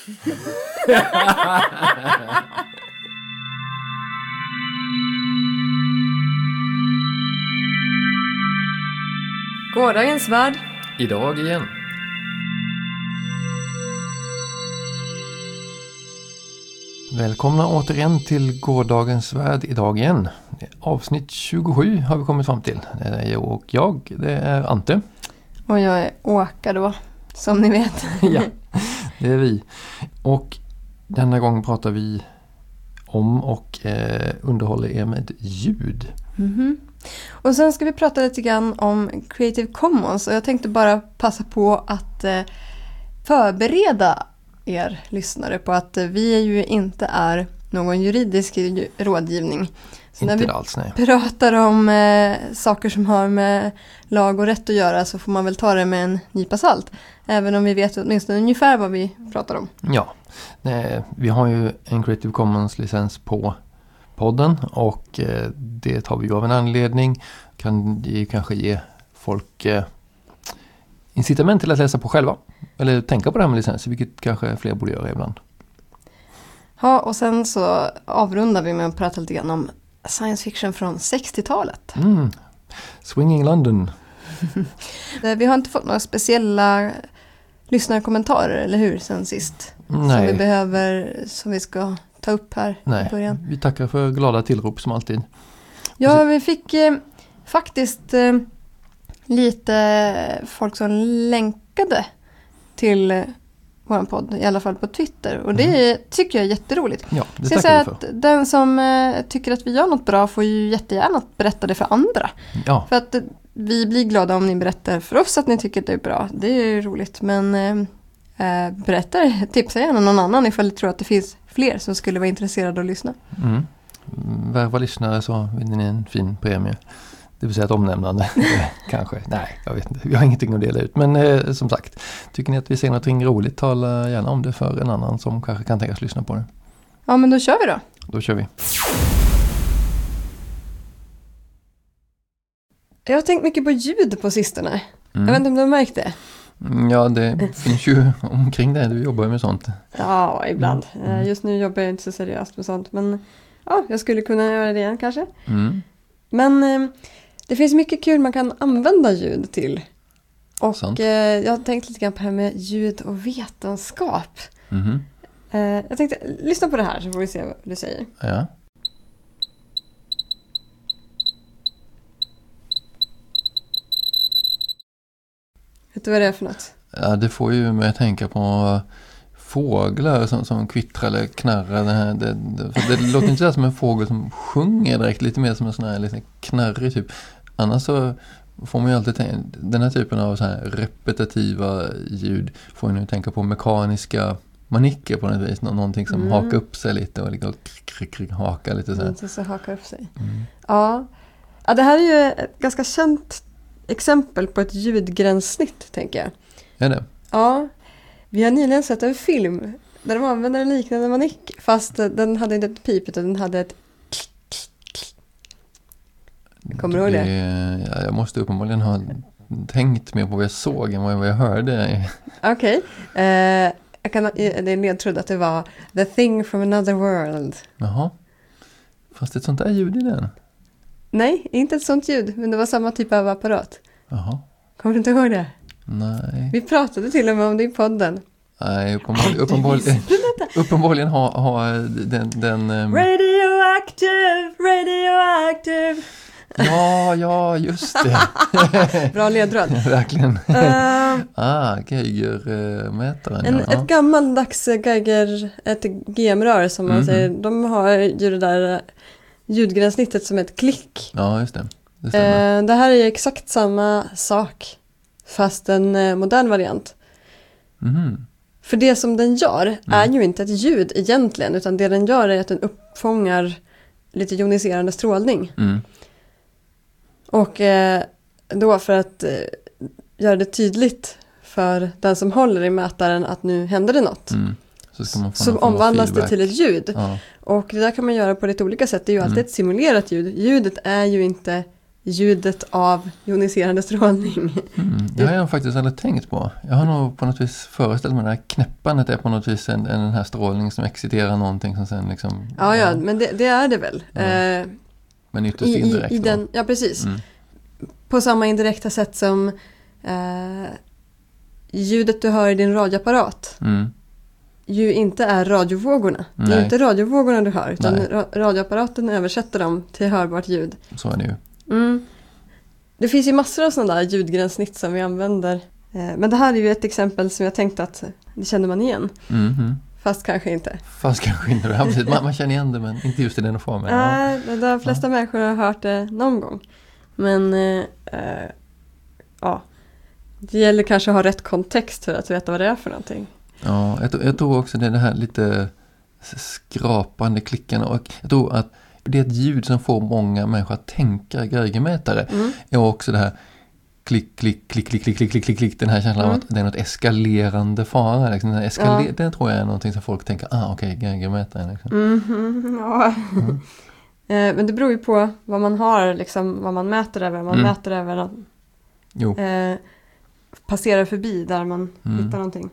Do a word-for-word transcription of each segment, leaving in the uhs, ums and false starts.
Gårdagens värld. Idag igen. Välkomna återigen till Gårdagens värld idag igen. Avsnitt tjugosju har vi kommit fram till. Det är jag och jag, det är Ante. Och jag är Åka då, som ni vet. Ja, det är vi. Och denna gång pratar vi om och eh, underhåller er med ljud. Mm-hmm. Och sen ska vi prata lite grann om Creative Commons. Och jag tänkte bara passa på att eh, förbereda er lyssnare på att eh, vi ju inte är någon juridisk rådgivning. Så inte när vi alls, nej. pratar om eh, saker som har med lag och rätt att göra så får man väl ta det med en nypa salt. Även om vi vet åtminstone ungefär vad vi pratar om. Ja, eh, vi har ju en Creative Commons-licens på podden och eh, det tar vi ju av en anledning. Kan det kanske ge folk eh, incitament till att läsa på själva. Eller tänka på det här med licenser, vilket kanske fler borde göra ibland. Ja, och sen så avrundar vi med att prata lite grann om science fiction från sextiotalet. Mm. Swinging London. Vi har inte fått några speciella lyssnarkommentarer, eller hur, sen sist? Nej. Som vi behöver, som vi ska ta upp här Nej. i början. Vi tackar för glada tillrop som alltid. Ja, vi fick eh, faktiskt eh, lite folk som länkade till eh, vår podd, i alla fall på Twitter. Och det mm. tycker jag är jätteroligt. Ja, det så jag tackar vi säger för. Att den som eh, tycker att vi gör något bra får ju jättegärna berätta det för andra. Ja. För att eh, vi blir glada om ni berättar för oss att ni tycker att det är bra. Det är ju roligt, men eh, berätta, tipsa gärna någon annan ifall ni tror att det finns fler som skulle vara intresserade att lyssna. Mm. Värva lyssnare så vinner ni en fin premie. Det vill säga ett omnämnande. Kanske. Nej, jag vet inte. Vi har ingenting att dela ut. Men eh, som sagt, tycker ni att vi ser något roligt, tala gärna om det för en annan som kanske kan tänkas lyssna på det. Ja, men då kör vi då. Då kör vi. Jag har tänkt mycket på ljud på sistone. Mm. Jag vet inte om du har märkt det. Ja, det finns ju omkring det. Du jobbar ju med sånt. Ja, ibland. Mm. Just nu jobbar jag inte så seriöst med sånt. Men ja, jag skulle kunna göra det igen kanske. Mm. Men eh, det finns mycket kul man kan använda ljud till. Och eh, jag har tänkt lite grann på det här med ljud och vetenskap. Mm. Eh, jag tänkte, lyssna på det här så får vi se vad du säger. Ja. Vet du vad det är för något? Ja, det får ju mig att tänka på fåglar som, som kvittrar eller knarrar. Det, här, det, det, för det låter inte som en fågel som sjunger direkt, lite mer som en sån här lite knarrig typ. Annars så får man ju alltid tänka, den här typen av så här repetitiva ljud får man ju tänka på mekaniska manicker på något vis. Nå- någonting som mm. hakar upp sig lite och liksom krik, krik, hakar lite så här. Inte så hakar upp sig. Mm. Ja. Ja, det här är ju ett ganska känt exempel på ett ljudgränssnitt, tänker jag. Är det? Ja. Vi har nyligen sett en film där de använder en liknande manick, fast den hade inte ett pip utan den hade ett klick, klick, klick. Kommer du ihåg det? det? Ja, jag måste uppenbarligen ha tänkt mer på vad jag såg än vad jag hörde. Okej. Okay. Eh, jag kan, det är nedtrodd att det var The Thing from Another World. Jaha. Fast ett sånt där ljud i den? Nej, inte ett sånt ljud, men det var samma typ av apparat. Jaha. Kommer du inte ihåg det? Nej. Vi pratade till och med om det i podden. Nej, uppenbarligen, uppenbarligen, uppenbarligen ha, ha den... den um... Radioactive, radioactive. Ja, ja, just det. Bra ledtråd. Verkligen. Uh, ah, Geiger-mätaren. En, ja. Ett gammaldags Geiger, ett G M-rör som man mm-hmm. säger. De har ju det där ljudgränssnittet som ett klick. Ja, just det. Det stämmer. Uh, det här är exakt samma sak, fast en uh, modern variant. Mhm. För det som den gör mm. är ju inte ett ljud egentligen, utan det den gör är att den uppfångar lite joniserande strålning. Mm. Och eh, då för att eh, göra det tydligt för den som håller i mätaren att nu händer det något. Mm. Så, ska man få så omvandlas det till ett ljud. Ja. Och det där kan man göra på lite olika sätt. Det är ju alltid mm. ett simulerat ljud. Ljudet är ju inte ljudet av joniserande strålning. Mm, det har jag faktiskt aldrig tänkt på. Jag har nog på något vis föreställt mig att det här knäppandet är på något vis en, en den här strålning som exciterar någonting som sen liksom... Ja, ja, men det, det är det väl. Ja. Eh, men ytterst i, indirekt. i, i den, ja, precis. Mm. På samma indirekta sätt som eh, ljudet du hör i din radioapparat Mm. ju inte är radiovågorna. Det är Nej. inte radiovågorna du hör, utan Nej. ra- radioapparaten översätter dem till hörbart ljud. Så är det ju. Mm. Det finns ju massor av sådana där ljudgränssnitt som vi använder. Eh, men det här är ju ett exempel som jag tänkte att det känner man igen. Mm, mm. Fast kanske inte. Fast kanske inte. Ja, precis. Man, man känner igen det, men inte just i den formen. Ja. Nej, äh, de flesta ja. människor har hört det någon gång. Men eh, eh, ja, det gäller kanske att ha rätt kontext för att veta vad det är för någonting. Ja, jag, jag tror också det är det här lite skrapande klickarna. Och jag tror att det är ett ljud som får många människor att tänka geigermätare. Mm. Är också det här klick, klick, klick, klick, klick, klick, klick, klick. Den här känslan mm. av att det är något eskalerande fara. Liksom. Den, eskaler- ja. den tror jag är någonting som folk tänker, ah okej, okay, geigermätare. Liksom. Mm-hmm, ja. Mm. eh, men det beror ju på vad man har, liksom, vad man mäter över. Man mm. mäter över att jo. Eh, passerar förbi där man mm. hittar någonting.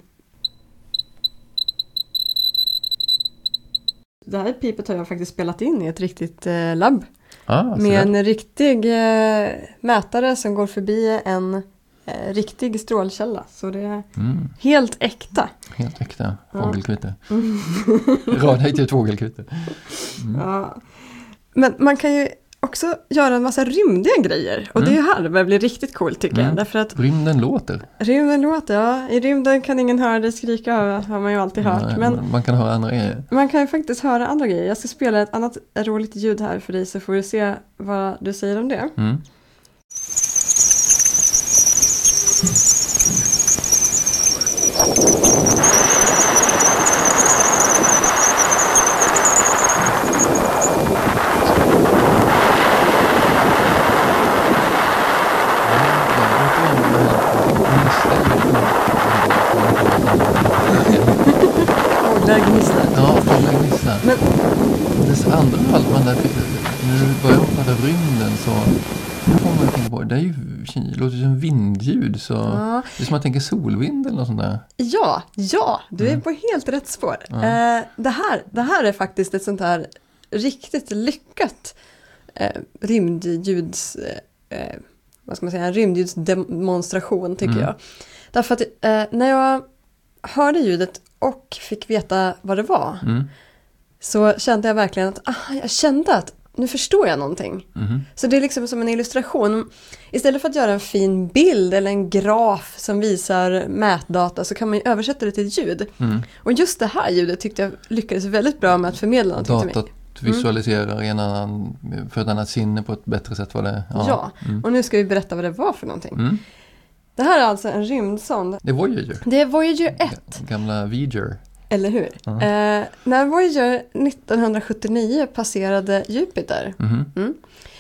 Det här pipet har jag faktiskt spelat in i ett riktigt eh, labb. Ah, med en riktig eh, mätare som går förbi en eh, riktig strålkälla. Så det är mm. helt äkta. Helt äkta. Fågelkvitter. Ja. Mm. Radioaktivt fågelkvitter. Mm. Ja. Men man kan ju också göra en massa rymdiga grejer. Och mm. det är här det börjar bli riktigt coolt tycker mm. jag. Därför att rymden låter. Rymden låter, ja. I rymden kan ingen höra dig skrika, har man ju alltid hört. Nej, men man kan höra andra grejer. Man kan ju faktiskt höra andra grejer. Jag ska spela ett annat roligt ljud här för dig så får du se vad du säger om det. Mm. Fåglar gnisslar. Ja, fåglar gnisslar. Men det andra fallet man där fick, när du börjar prata rymden så nu får man tänka på, det är ju, det låter som vindljud så ja. Det är som man tänker solvind eller något sånt där. Ja, ja, du är mm. på helt rätt spår. Ja. Eh, det, här, det här är faktiskt ett sånt här riktigt lyckat eh, rymdljuds eh, vad ska man säga, en rymdljudsdemonstration tycker mm. jag. Därför att eh, när jag hörde ljudet och fick veta vad det var mm. så kände jag verkligen att ah, jag kände att nu förstår jag någonting. Mm. Så det är liksom som en illustration. Istället för att göra en fin bild eller en graf som visar mätdata så kan man ju översätta det till ljud. Mm. Och just det här ljudet tyckte jag lyckades väldigt bra med att förmedla någonting till mig. Datat visualiserar mm. en annan, för ett annat sinne på ett bättre sätt vad det är. Ja, ja. Mm. Och nu ska vi berätta vad det var för någonting. Mm. Det här är alltså en rymdsond. Det är Voyager. Det är Voyager ett. Gamla Voyager. Eller hur? Uh-huh. Eh, när Voyager nittonhundrasjuttionio passerade Jupiter. Mm-hmm. Mm.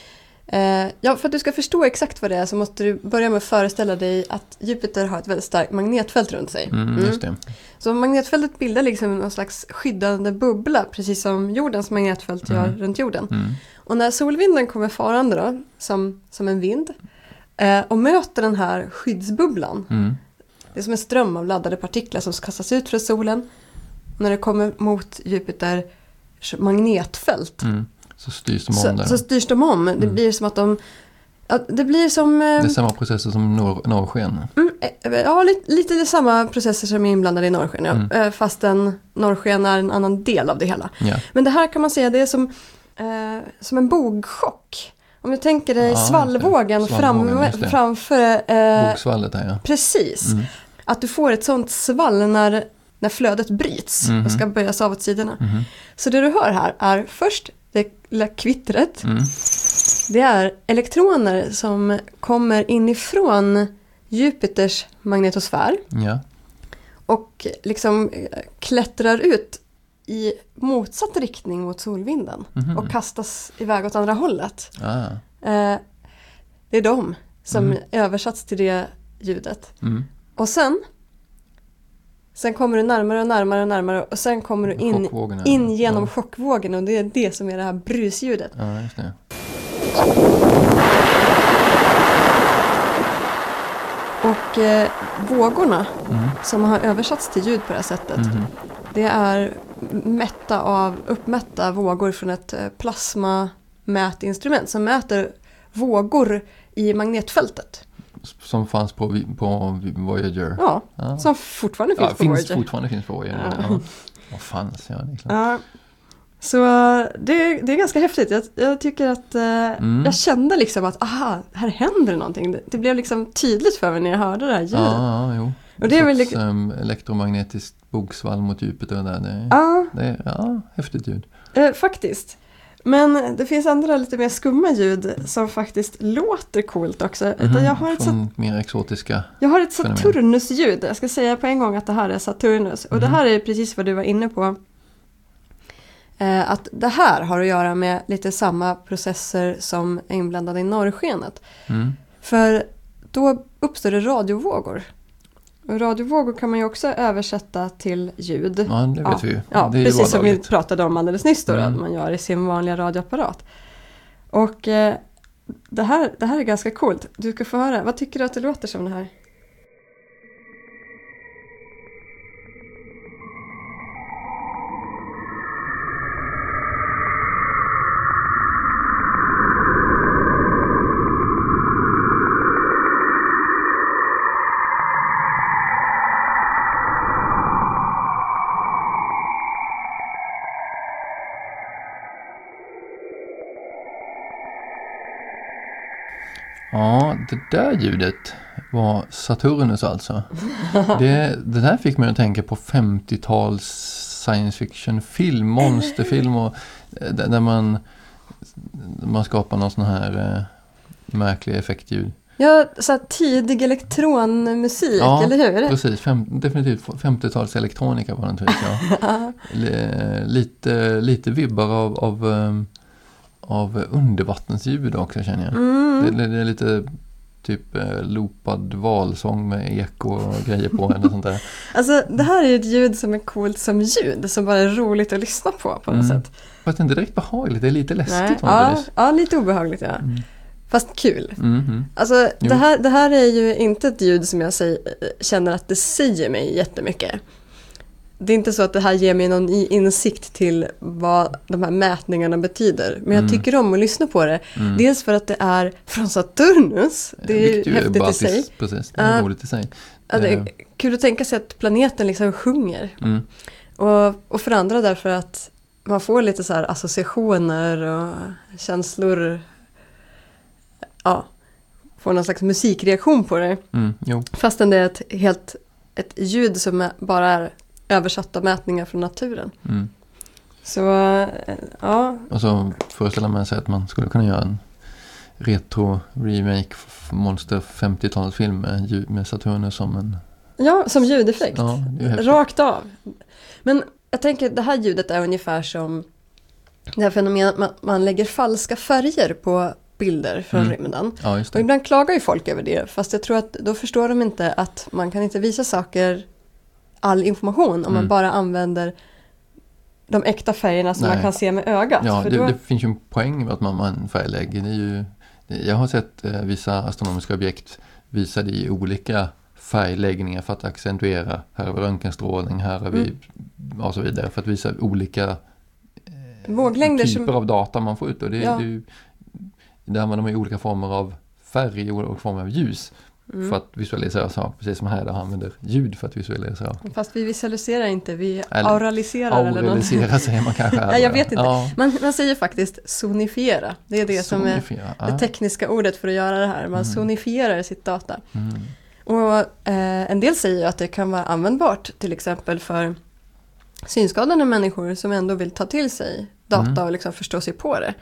Eh, ja, för att du ska förstå exakt vad det är så måste du börja med att föreställa dig att Jupiter har ett väldigt starkt magnetfält runt sig. Mm, just det. Mm. Så magnetfältet bildar liksom någon slags skyddande bubbla, precis som jordens magnetfält gör mm. runt jorden. Mm. Och när solvinden kommer farande då, som, som en vind, eh, och möter den här skyddsbubblan, mm. det är som en ström av laddade partiklar som kastas ut från solen. När det kommer mot Jupiter magnetfält mm. så styrs de om så, där. Så styrs de om. Det mm. blir som att de... Ja, det blir som... Eh, det är samma processer som norr, norrsken. Mm, ja, lite, lite samma processer som är inblandade i norrsken. Ja. Mm. Fast en norrsken är en annan del av det hela. Ja. Men det här kan man säga, det är som, eh, som en bogchock. Om du tänker dig ja, svallvågen, svallvågen fram, framför... Eh, Bogsvallet här, ja. Precis. Mm. Att du får ett sånt svall när... när flödet bryts mm-hmm. och ska böjas av åt sidorna. Mm-hmm. Så det du hör här är först det lilla kvittret. Mm. Det är elektroner som kommer inifrån Jupiters magnetosfär. Ja. Och liksom klättrar ut i motsatt riktning mot solvinden. Mm-hmm. Och kastas iväg åt andra hållet. Ah. Eh, det är de som mm. översatts till det ljudet. Mm. Och sen... Sen kommer du närmare och närmare och närmare och sen kommer du in, in genom ja. chockvågen och det är det som är det här brusljudet. Ja, just det. Och eh, vågorna Mm. som har översatts till ljud på det här sättet, Mhm. det är mätta av, uppmätta vågor från ett eh, plasmamätinstrument som mäter vågor i magnetfältet. Som fanns på, vi- på Voyager. Ja, Ja. som fortfarande Ja, finns på finns, Voyager. fortfarande finns på Voyager. Ja. Ja. Vad fanns, ja, det är klart. Ja. Så eh, det, det är ganska häftigt. Jag, jag tycker att eh, Mm. jag kände liksom att aha, här händer det någonting. Det, det blev liksom tydligt för mig när jag hörde det här ljudet. Ja, ja, jo. Och det är väl sorts, lik- um, elektromagnetiskt bogsvall mot djupet och där. Det är, Ja, det är ja, häftigt ljud. eh, faktiskt. Men det finns andra lite mer skumma ljud som faktiskt låter coolt också. Mhm, Utan jag, har ett Från mer exotiska. jag har ett fenomen. Saturnus-ljud. Jag ska säga på en gång att det här är Saturnus. Och det Mhm. här är precis vad du var inne på. Eh, att det här har att göra med lite samma processer som är inblandade i norrskenet. Mm. För då uppstår det radiovågor. Och radiovågor kan man ju också översätta till ljud. Ja, det vet Ja. vi ju. Ja, det är ju precis som vi vardagligt. pratade om alldeles nyss då, Mm. att man gör i sin vanliga radioapparat. Och eh, det, här, det här är ganska coolt. Du ska få höra. Vad tycker du att det låter som det här? Ja, det där ljudet var Saturnus alltså. Det, det där fick mig att tänka på femtio-tals science fiction-film, monsterfilm och, eh, där där man, man skapar någon sån här eh, märklig effektljud. Ja, så här tidig elektronmusik, Ja, eller hur? Precis, fem, definitivt femtio-tals elektronika var det naturligtvis, ja. L- lite, lite vibbar av, av, um, av undervattensljud också, känner jag. Mm. Det, det, det är lite typ eh, loopad valsång med eko och grejer på eller sånt där. Alltså det här är ju ett ljud som är coolt som ljud, som bara är roligt att lyssna på på något Mm. sätt. Fast inte direkt behagligt, det är lite läskigt. Nej. var det Ja, precis. ja, lite obehagligt ja. Mm. Fast kul. Mm, mm. Alltså Jo. det här, det här är ju inte ett ljud som jag säger, känner att det säger mig jättemycket. Det är inte så att det här ger mig någon i- insikt till vad de här mätningarna betyder. Men jag Mm. tycker om att lyssna på det. Mm. Dels för att det är från Saturnus. Det är ju Vilket ju häftigt i baltiskt, sig. Precis, det är Ja. roligt i sig. Ja, det Eh, är kul att tänka sig att planeten liksom sjunger. Mm. Och, och för andra därför att man får lite så här associationer och känslor. Ja, får någon slags musikreaktion på det. Mm. Jo. Fastän det är ett helt ett ljud som är, bara är översatta mätningar från naturen. Mm. Så eh, ja, Och så föreställer man sig att man skulle kunna göra en retro-remake f- monster femtio-talsfilm med, ljud- med Saturnus som en... ja, som ljudeffekt. Ja, det är häftigt. Rakt av. Men jag tänker det här ljudet är ungefär som det här fenomenet att man, man lägger falska färger på bilder från Mm. rymden. Ja, just Och det. ibland klagar ju folk över det, fast jag tror att då förstår de inte att man kan inte visa saker, all information, om Mm. man bara använder de äkta färgerna som Nej. man kan se med ögat. Ja, För det, då, det finns ju en poäng med att man, man färglägger. Det är ju, det, jag har sett eh, vissa astronomiska objekt visade i olika färgläggningar för att accentuera. Här har vi röntgenstrålning, här har vi Mm. och så vidare. För att visa olika våglängder typer som... av data man får ut. Och det, Ja. det, är ju- där använder man ju olika former av färg och olika former av ljus Mm. för att visualisera saker. Precis som här där använder ljud för att visualisera saker. Fast vi visualiserar inte, vi Eller auraliserar eller något. Auralisera säger man kanske. här. Nej, jag vet inte. Ja, Man, man säger faktiskt sonifiera. Det är det som är sonifiera. det Ja. tekniska ordet för att göra det här. Man Mm. sonifierar sitt data. Mm. Och eh, en del säger ju att det kan vara användbart till exempel för synskadade människor som ändå vill ta till sig data Mm. och liksom förstå sig på det.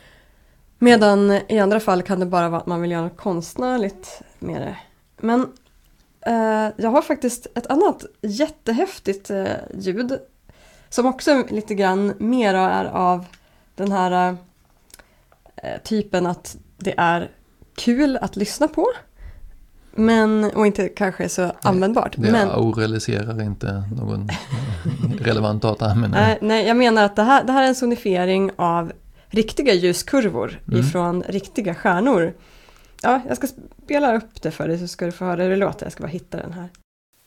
Medan i andra fall kan det bara vara att man vill göra något konstnärligt med det. Men eh, jag har faktiskt ett annat jättehäftigt eh, ljud som också lite grann mer är av den här eh, typen att det är kul att lyssna på. Men, och inte kanske så användbart. Det men, auraliserar inte någon relevant data. Men, nej, nej, jag menar att det här, det här är en sonifiering av riktiga ljuskurvor Mm. ifrån riktiga stjärnor. ja, jag ska spela upp det för dig så ska du få höra hur det låter. Jag ska bara hitta den här.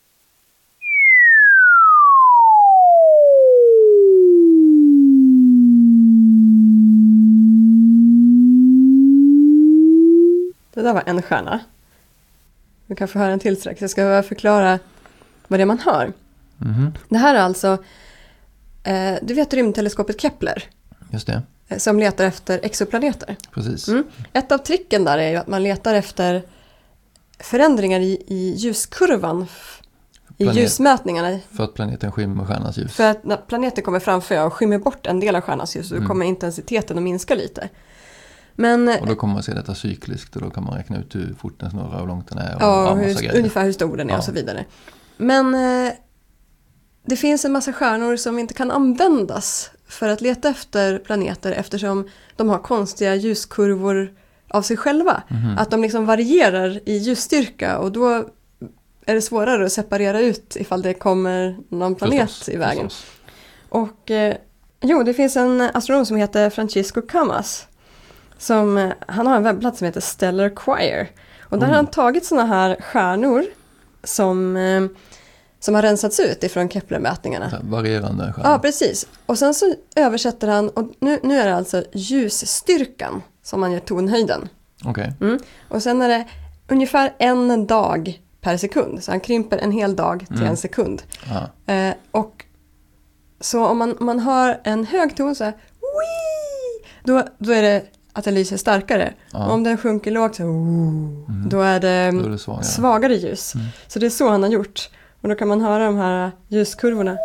Det där var en stjärna. Du kan få höra en till strax. Jag ska förklara vad det är man hör. Mm-hmm. Det här är alltså, eh, du vet rymdteleskopet Kepler. Just det. Eh, som letar efter exoplaneter. Precis. Mm. Ett av tricken där är ju att man letar efter förändringar i, i ljuskurvan. F- Planet, I ljusmätningarna. För att planeten skymmer stjärnans ljus. För att när planeten kommer framför och skymmer bort en del av stjärnans ljus så Mm. kommer intensiteten att minska lite. Men, och då kommer man se detta cykliskt och då kan man räkna ut hur fort den snurrar och hur långt den är. Och ja, ja, hur, ungefär hur stor den är ja. och så vidare. Men eh, det finns en massa stjärnor som inte kan användas för att leta efter planeter eftersom de har konstiga ljuskurvor av sig själva. Mm-hmm. Att de liksom varierar i ljusstyrka och då är det svårare att separera ut ifall det kommer någon planet förstås, i vägen. Förstås. Och eh, jo, det finns en astronom som heter Francisco Camas. Som, han har en webbplats som heter Stellar Choir. Och där Mm. har han tagit såna här stjärnor som, eh, som har rensats ut ifrån Kepler-mätningarna. Så här, varierande stjärnor. Ja, precis. Och sen så översätter han, och nu, nu är det alltså ljusstyrkan som man ger tonhöjden. Okej. Mm. Och sen är det ungefär en dag per sekund. Så han krymper en hel dag till Mm. en sekund. Ja. Eh, och så om man, om man har en hög ton så här, wii, då, då är det att den lyser starkare. Ja. Om den sjunker lågt så Mm. då är det, Då är det svagare. svagare ljus. Mm. Så det är så han har gjort. Och då kan man höra de här ljuskurvorna.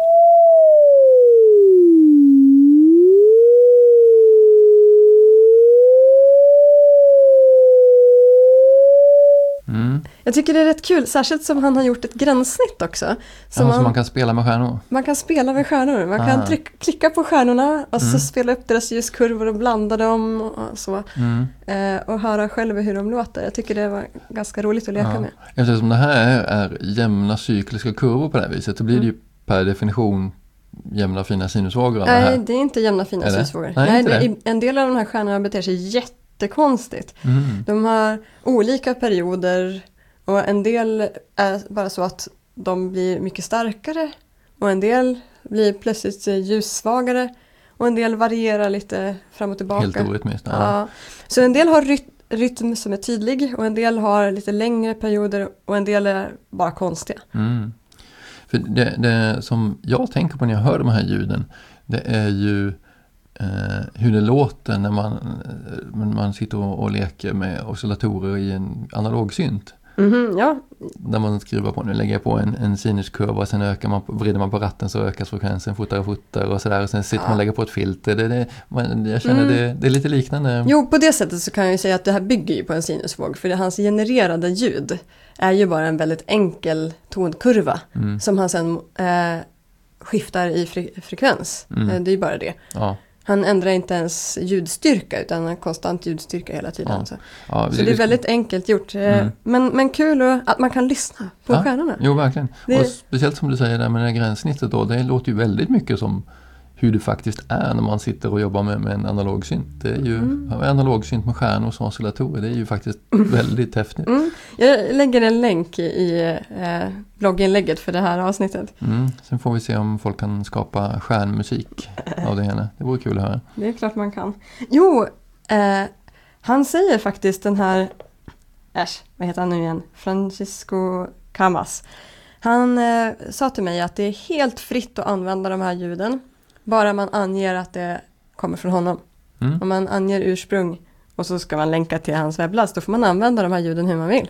Mm. Jag tycker det är rätt kul, särskilt som han har gjort ett gränssnitt också. Ja, Så man, så man kan spela med stjärnor. man kan spela med stjärnor. Man kan Ah. tryck, klicka på stjärnorna och Mm. så spela upp deras ljuskurvor och blanda dem och så. Mm. Eh, och höra själv hur de låter. Jag tycker det var ganska roligt att leka Ja. med. Eftersom det här är, är jämna cykliska kurvor på det här viset så blir det ju per definition jämna fina sinusvågor av det Nej, här. det är inte jämna fina Är det? sinusvågor. Nej, Nej, inte det, det. en del av de här stjärnorna beter sig jättekonstigt. Mm. De har olika perioder och en del är bara så att de blir mycket starkare och en del blir plötsligt ljussvagare och en del varierar lite fram och tillbaka. Helt orytmiskt. Ja. Ja. Så en del har ryt- rytm som är tydlig och en del har lite längre perioder och en del är bara konstiga. Mm. För det, det som jag tänker på när jag hör de här ljuden, det är ju eh, hur det låter när man, eh, man sitter och, och leker med oscillatorer i en analog synt. Mhm, ja, Där man skruvar på, nu lägger jag på en, en sinuskurva och sen ökar man, vrider man på ratten så ökas frekvensen fortare och fortare och sådär och sen sitter Ja. man och lägger på ett filter. Det, det, man, jag känner Mm. det, det är lite liknande. jo på det sättet så kan jag ju säga att det här bygger ju på en sinusvåg för det hans genererade ljud är ju bara en väldigt enkel tonkurva Mm. som han sen eh, skiftar i fre- frekvens. Mm. Eh, det är ju bara det. Ja. Han ändrar inte ens ljudstyrka utan en konstant ljudstyrka hela tiden. Ja. Så. Ja, så det är väldigt enkelt gjort. Eh, Mm. men, men kul att, att man kan lyssna på Ja. stjärnorna. Jo, verkligen. Det- Och speciellt som du säger där med det här gränssnittet då, det låter ju väldigt mycket som hur det faktiskt är när man sitter och jobbar med, med en analog synt. Det är ju Mm. en analog synt med stjärnor som oscillatorer, det är ju faktiskt väldigt häftigt. Mm. Jag lägger en länk i, i eh, blogginlägget för det här avsnittet. Mm. Sen får vi se om folk kan skapa stjärnmusik av det hela. Det vore kul att höra. Det är klart man kan. Jo, eh, han säger faktiskt den här, äsch, vad heter han nu igen? Francisco Camas. Han eh, sa till mig att det är helt fritt att använda de här ljuden. Bara man anger att det kommer från honom. Mm. Om man anger ursprung och så ska man länka till hans webbplats, då får man använda de här ljuden hur man vill.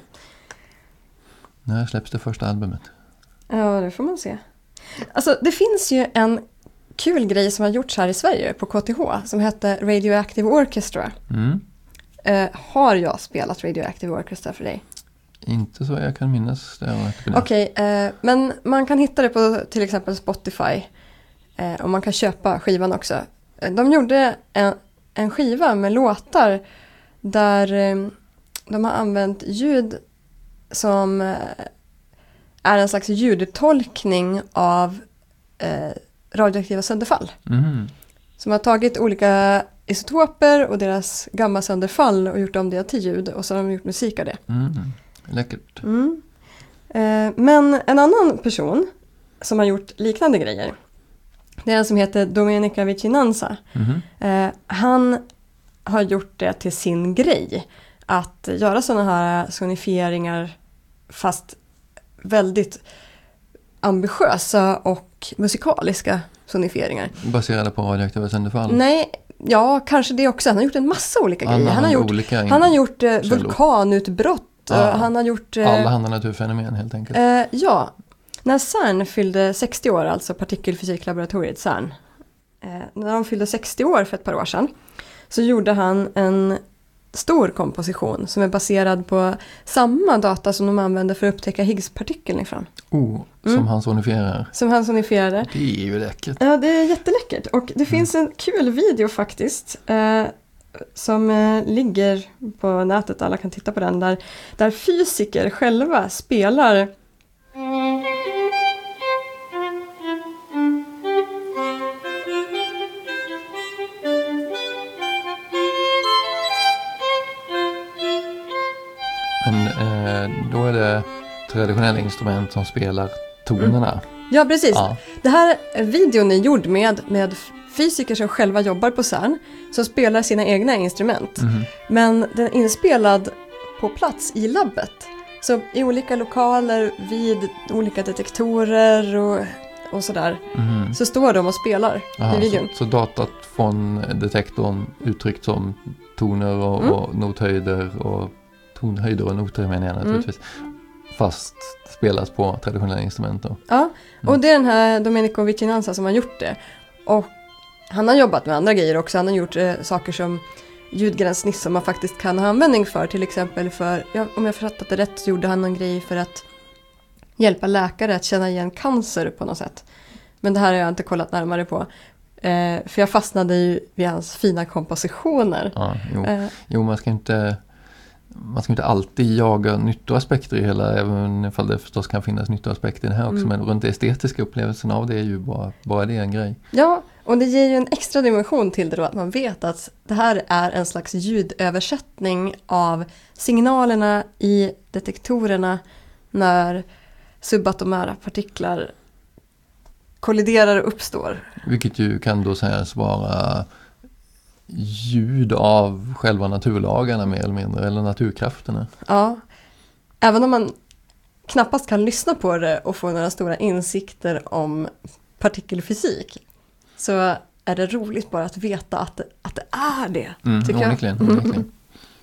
När släpps det första albumet? Ja, det får man se. Alltså, det finns ju en kul grej som har gjorts här i Sverige på K T H som heter Radioactive Orchestra. Mm. Eh, har jag spelat Radioactive Orchestra för dig? Inte så jag kan minnas det. Okej, okay, eh, men man kan hitta det på till exempel Spotify. Eh, och man kan köpa skivan också. Eh, de gjorde en, en skiva med låtar där eh, de har använt ljud som eh, är en slags ljudtolkning av eh, radioaktiva sönderfall. Mm. Som har tagit olika isotoper och deras gammasönderfall och gjort om det till ljud och så har de gjort musik av det. Mm. Läckert. Mm. Eh, men en annan person som har gjort liknande grejer, det är en som heter Domenica Vicinanza. Mm. Eh, han har gjort det till sin grej att göra sådana här sonifieringar fast väldigt ambitiösa och musikaliska sonifieringar. Baserade på radioaktiva sönderfall? Nej, ja kanske det också. Han har gjort en massa olika Han grejer. Han har gjort, olika han har gjort eh, vulkanutbrott. Ja. Han har gjort... Eh, Alla andra naturfenomen helt enkelt. eh, ja, när CERN fyllde sextio år, alltså partikelfysiklaboratoriet CERN. Eh, när de fyllde sextio år för ett par år sedan så gjorde han en stor komposition som är baserad på samma data som de använder för att upptäcka Higgspartikeln ifrån. Oh, som Mm. han sonifierar. Som han sonifierade. Det är ju läckert. Ja, det är jätteläckert. Och det mm. finns en kul video faktiskt eh, som eh, ligger på nätet. Alla kan titta på den. Där, där fysiker själva spelar Men eh, då är det traditionella instrument som spelar tonerna. Mm. Ja, precis. Ja. Det här videon är gjord med, med fysiker som själva jobbar på CERN som spelar sina egna instrument. Mm. Men den är inspelad på plats i labbet. Så i olika lokaler vid olika detektorer och, och sådär. Mm. Så står de och spelar Aha, i videon. Så, så datat från detektorn uttryckt som toner och, Mm. och nothöjder och tonhöjder och noter menar jag naturligtvis. Mm. Fast spelas på traditionella instrument då. Ja, och det är den här Domenico Vicinanza som har gjort det. Och han har jobbat med andra grejer också. Han har gjort eh, saker som ljudgränssnitt som man faktiskt kan ha användning för. Till exempel för, ja, om jag förstått det rätt så gjorde han en grej för att hjälpa läkare att känna igen cancer på något sätt. Men det här har jag inte kollat närmare på. Eh, för jag fastnade ju vid hans fina kompositioner. Ja, jo. Eh, jo, man ska inte... Man ska inte alltid jaga nyttoaspekter i hela, även ifall det förstås kan finnas nyttoaspekter i det här också. Mm. Men runt det estetiska upplevelsen av det är ju bara, bara det en grej. Ja, och det ger ju en extra dimension till det då. Att man vet att det här är en slags ljudöversättning av signalerna i detektorerna när subatomära partiklar kolliderar och uppstår. Vilket ju kan då sägas vara ljud av själva naturlagarna mer eller mindre, eller naturkrafterna. Ja, även om man knappast kan lyssna på det och få några stora insikter om partikelfysik så är det roligt bara att veta att det, att det är det. Mm, tycker onekligen, jag. onekligen.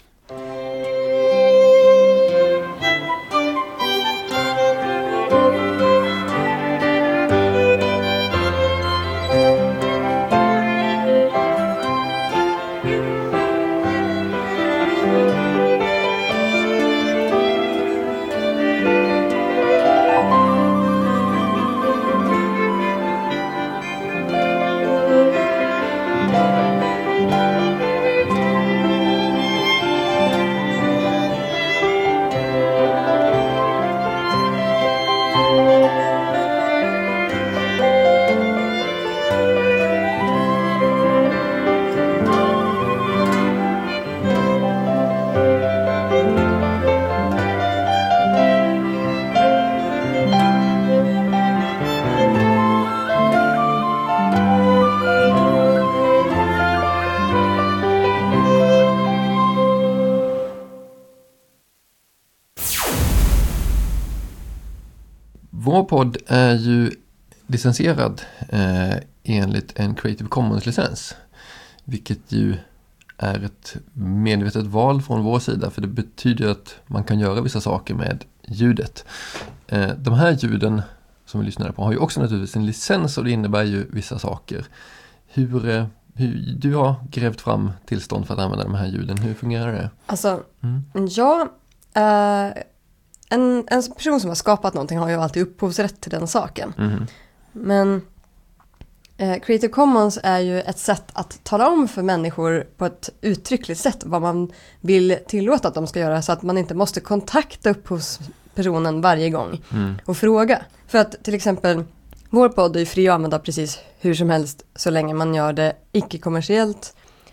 Vår podd är ju licensierad eh, enligt en Creative Commons-licens. Vilket ju är ett medvetet val från vår sida. För det betyder att man kan göra vissa saker med ljudet. Eh, de här ljuden som vi lyssnar på har ju också naturligtvis en licens. Och det innebär ju vissa saker. Hur, eh, hur du har grävt fram tillstånd för att använda de här ljuden. Hur fungerar det? Alltså, Mm. ja... Uh... En, en person som har skapat någonting har ju alltid upphovsrätt till den saken. Mm. Men eh, Creative Commons är ju ett sätt att tala om för människor på ett uttryckligt sätt vad man vill tillåta att de ska göra så att man inte måste kontakta upphovspersonen varje gång Mm. och fråga. För att till exempel vår podd är ju fri att använda precis hur som helst så länge man gör det icke-kommersiellt.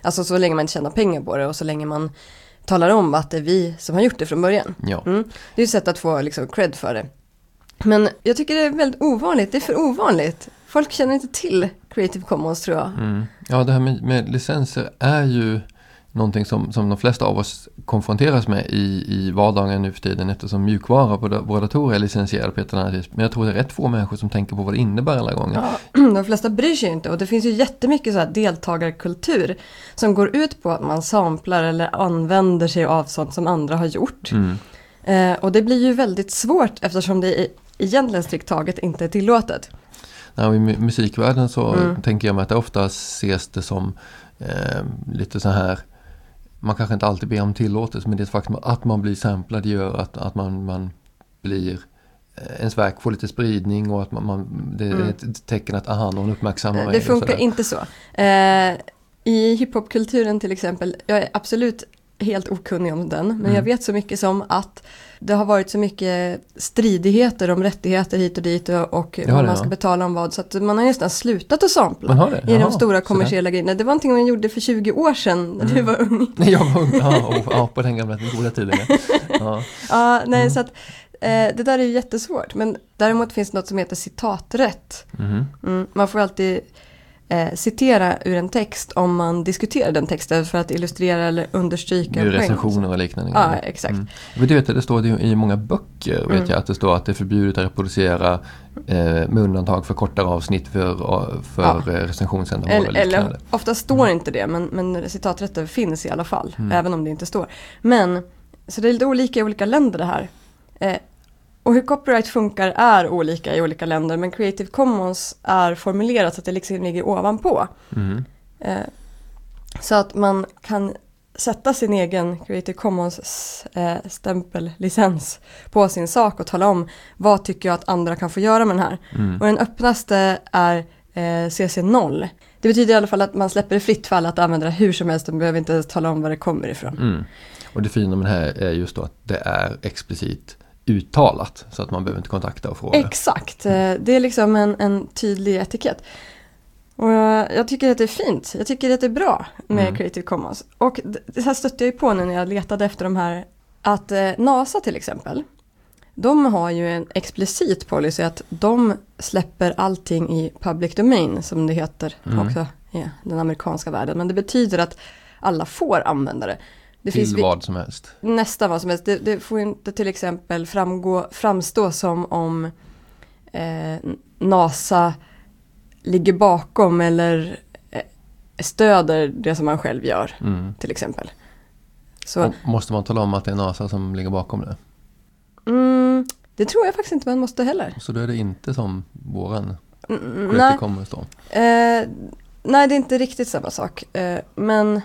Alltså så länge man inte tjänar pengar på det och så länge man talar om att det är vi som har gjort det från början. Ja. Mm. Det är ett sätt att få liksom cred för det. Men jag tycker det är väldigt ovanligt. Det är för ovanligt. Folk känner inte till Creative Commons, tror jag. Mm. Ja, det här med, med licenser är ju någonting som, som de flesta av oss konfronteras med i, i vardagen nu för tiden, eftersom mjukvara på våra datorer är licensierad på ett eller annat vis. Men jag tror det är rätt få människor som tänker på vad det innebär alla gånger. Ja, de flesta bryr sig inte, och det finns ju jättemycket så här deltagarkultur som går ut på att man samplar eller använder sig av sånt som andra har gjort. Mm. Eh, och det blir ju väldigt svårt eftersom det är, egentligen strikt taget inte är tillåtet. Ja, i musikvärlden så Mm. tänker jag mig att det ofta ses det som eh, lite så här, man kanske inte alltid ber om tillåtelse, men det är ett faktum att man blir samplad gör att, att man, man blir, eh, ens verk får lite spridning och att man, man, det är Mm. ett tecken att aha, någon uppmärksammar mig. Det och funkar sådär. inte så. Eh, I hiphopkulturen till exempel, jag är absolut helt okunnig om den, men Mm. jag vet så mycket som att det har varit så mycket stridigheter om rättigheter hit och dit och, och Ja, vad det, man ska ja. betala om vad, så att man har nästan slutat att sampla Man har det? i Jaha, de stora sådär. kommersiella grejerna. Det var någonting man gjorde för tjugo år sedan när Mm. du var ung. Nej, jag var ung. Ja, och, ja, på den gamla goda tiden. Ja. Ja. Ja, nej, Mm. så att eh, det där är ju jättesvårt, men däremot finns det något som heter citaträtt. Mhm. Mm, man får alltid eh, citera ur en text om man diskuterar den texten för att illustrera eller understryka Det är en ju poäng. recensioner och liknande. Ja, grejer. exakt. Mm. Men du vet, det står det ju i många böcker, vet Mm. jag, att det står att det är förbjudet att reproducera eh, med undantag för kortare avsnitt för, för Ja. eh, recensionsändamål och Eller, liknande. eller ofta står inte det, men, men citaträtten finns i alla fall, Mm. även om det inte står. Men, så det är lite olika i olika länder det här. Eh, och hur copyright funkar är olika i olika länder, men Creative Commons är formulerat så att det liksom ligger ovanpå. Mm. Eh, så att man kan sätta sin egen Creative Commons eh, stämpellicens på sin sak och tala om vad tycker jag att andra kan få göra med den här. Mm. Och den öppnaste är eh, C C noll. Det betyder i alla fall att man släpper det fritt för alla att använda det hur som helst. De behöver inte ens tala om var det kommer ifrån. Mm. Och det fina med det här är just då att det är explicit uttalat, så att man behöver inte kontakta och fråga. Exakt, eh, det är liksom en, en tydlig etikett. Och jag, jag tycker att det är fint. Jag tycker att det är bra med Mm. Creative Commons. Och det, det här stötte jag ju på nu när jag letade efter de här. Att eh, NASA till exempel, de har ju en explicit policy att de släpper allting i public domain, som det heter Mm. också i den amerikanska världen. Men det betyder att alla får använda det. Det Till finns vi- vad som helst. nästan vad som helst. Det, det får inte till exempel framgå, framstå som om eh, NASA ligger bakom eller eh, stöder det som man själv gör, Mm. till exempel. Så, Och måste man tala om att det är NASA som ligger bakom det? mm, det tror jag faktiskt inte man måste heller. Så då är det inte som våran Mm, Creative nej, Commons då? eh, nej, det är inte riktigt samma sak. Eh, men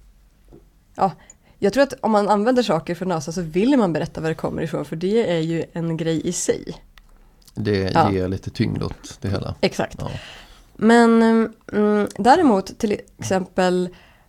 ja, jag tror att om man använder saker från NASA så vill man berätta var det kommer ifrån, för det är ju en grej i sig. Det Ja. ger lite tyngd åt det hela. Exakt. Ja. Men mm, däremot till exempel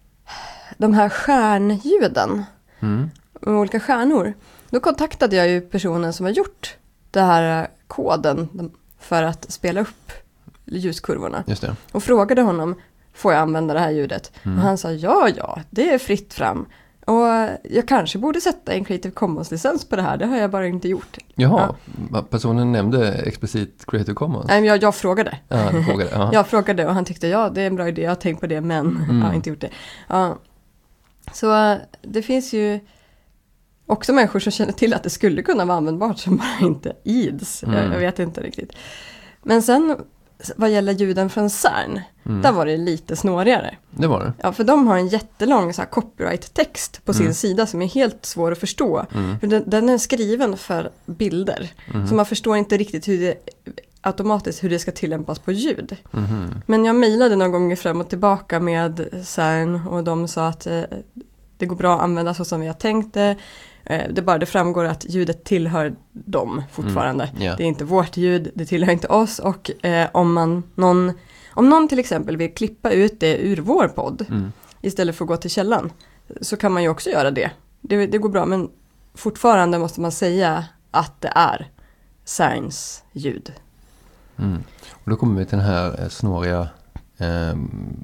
de här stjärnljuden Mm. med olika stjärnor. Då kontaktade jag ju personen som har gjort det här koden för att spela upp ljuskurvorna. Just det. Och frågade honom, får jag använda det här ljudet? Mm. Och han sa, ja, ja, det är fritt fram. Och jag kanske borde sätta en Creative Commons-licens på det här, det har jag bara inte gjort. Jaha, personen nämnde explicit Creative Commons. Nej, men jag, jag frågade. Ja, du frågade. Ja. Jag frågade och han tyckte, ja, det är en bra idé, jag har tänkt på det, men Mm. jag har inte gjort det. Ja. Så äh, det finns ju också människor som känner till att det skulle kunna vara användbart som bara inte ids. Mm. Jag, jag vet inte riktigt. Men sen vad gäller ljuden från CERN, Mm. där var det lite snårigare. Det var det. Ja, för de har en jättelång så här, copyright-text på sin Mm. sida som är helt svår att förstå. Mm. För den, den är skriven för bilder. Mm. Så man förstår inte riktigt hur det, automatiskt hur det ska tillämpas på ljud. Mhm. Men jag mejlade någon gång fram och tillbaka med CERN och de sa att eh, det går bra att använda så som vi har tänkt det. Eh, det bara det framgår att ljudet tillhör dem fortfarande. Mm, ja. Det är inte vårt ljud, det tillhör inte oss. Och eh, om, man, någon, om någon till exempel vill klippa ut det ur vår podd Mm. istället för att gå till källan, så kan man ju också göra det. Det, det går bra, men fortfarande måste man säga att det är CERNs ljud. Mm. Och då kommer vi till den här eh, snåriga eh,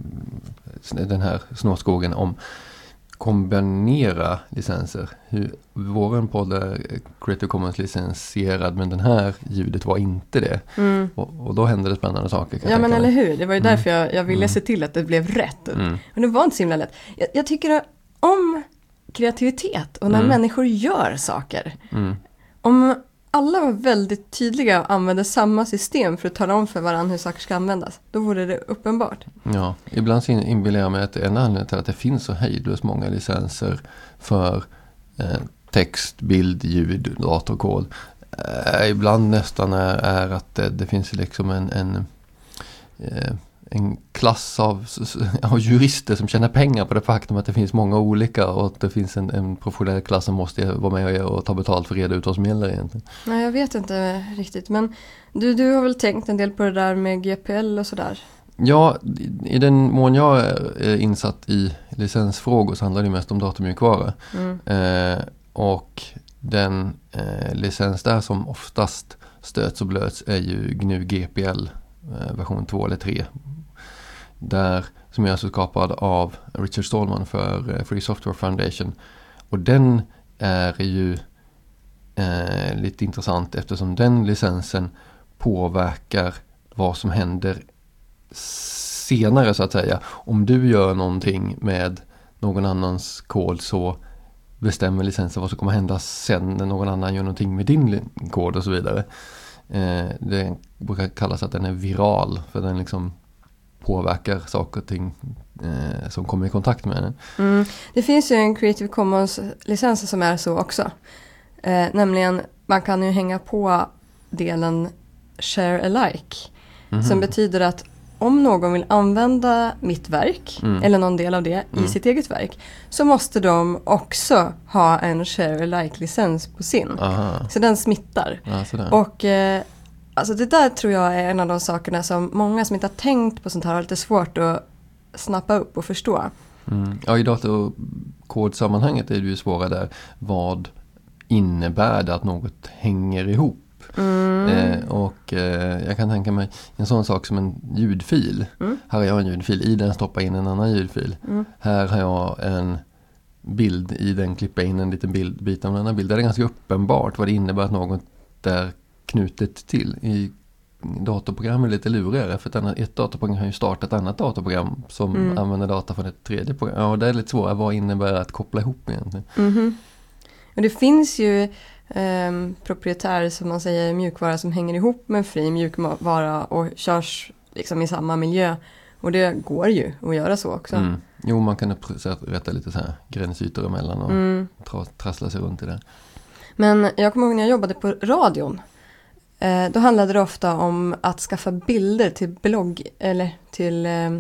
den här snårskogen om kombinera licenser. Hur, våran podd är Creative Commons licensierad, men den här ljudet var inte det. Mm. Och, och då hände det spännande saker. Ja, men eller hur? Det var ju mm. därför jag, jag ville mm. se till att det blev rätt. Mm. Men det var inte så himla lätt. Jag, jag tycker om kreativitet och när mm. människor gör saker. Mm. Om alla var väldigt tydliga och använde samma system för att tala om för varandra hur saker ska användas, då vore det uppenbart. Ja, ibland inbillar jag mig att en anledning till att det finns så hejdlöst många licenser för eh, text, bild, ljud, datorkod. Eh, ibland nästan är, är att det, det finns liksom en, en, eh, en klass av, av jurister som tjänar pengar på det faktum att det finns många olika och att det finns en, en professionell klass som måste vara med och, och ta betalt för att reda ut vad som gäller egentligen. Nej, jag vet inte riktigt, men du, du har väl tänkt en del på det där med G P L och sådär? Ja, i den mån jag är insatt i licensfrågor så handlar det mest om datamjukvara. Mm. Eh, och den eh, licens där som oftast stöts och blöts är ju G N U G P L eh, version två eller tre. Där, som är alltså skapad av Richard Stallman för eh, Free Software Foundation. Och den är ju eh, lite intressant eftersom den licensen påverkar vad som händer senare så att säga. Om du gör någonting med någon annans kod så bestämmer licensen vad som kommer hända sen när någon annan gör någonting med din kod och så vidare. Eh, det brukar kallas att den är viral för den liksom påverkar saker och ting eh, som kommer i kontakt med den. Mm. Det finns ju en Creative Commons-licens som är så också. Eh, nämligen man kan ju hänga på delen share alike. Mm-hmm. Som betyder att om någon vill använda mitt verk mm. eller någon del av det mm. i sitt eget verk så måste de också ha en share alike-licens på sin. Aha. Så den smittar. Ja, och eh, alltså det där tror jag är en av de sakerna som många som inte har tänkt på sånt här har lite svårt att snappa upp och förstå. Mm. Ja, i datorkodsammanhanget är det ju svåra där. Vad innebär det att något hänger ihop? Mm. Eh, och eh, jag kan tänka mig en sån sak som en ljudfil. Mm. Här har jag en ljudfil, i den stoppar in en annan ljudfil. Mm. Här har jag en bild, i den klippa in en liten bild, bit av en annan bild. Där är det ganska uppenbart vad det innebär att något är knutet till. I datorprogram är lite lurigare för att ett datorprogram har ju startat ett annat datorprogram som mm. använder data från ett tredje program. Ja, det är lite svårare. Vad innebär att koppla ihop egentligen? Mm-hmm. Och det finns ju Um, proprietär som man säger mjukvara som hänger ihop med fri mjukvara och körs liksom i samma miljö och det går ju att göra så också. Mm. Jo, man kan rätta lite så här gränsytor emellan och mm. tra- trassla sig runt i det. Men jag kommer ihåg när jag jobbade på radion eh, då handlade det ofta om att skaffa bilder till blogg eller till eh,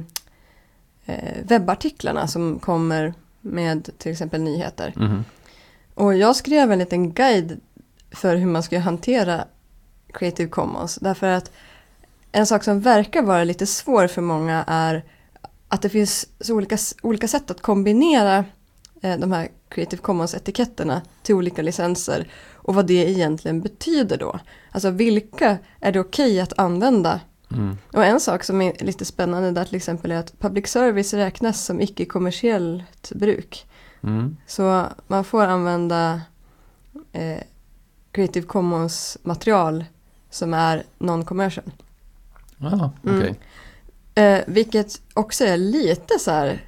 webbartiklarna som kommer med till exempel nyheter. Mm. Och jag skrev en liten guide för hur man ska hantera Creative Commons. Därför att en sak som verkar vara lite svår för många är att det finns så olika, olika sätt att kombinera eh, de här Creative Commons-etiketterna till olika licenser. Och vad det egentligen betyder då. Alltså vilka är det okej att använda? Mm. Och en sak som är lite spännande där till exempel är att public service räknas som icke-kommersiellt bruk. Mm. Så man får använda eh, Creative Commons material som är non-commercial. Ah, okej. Okay. Mm. Eh, vilket också är lite så här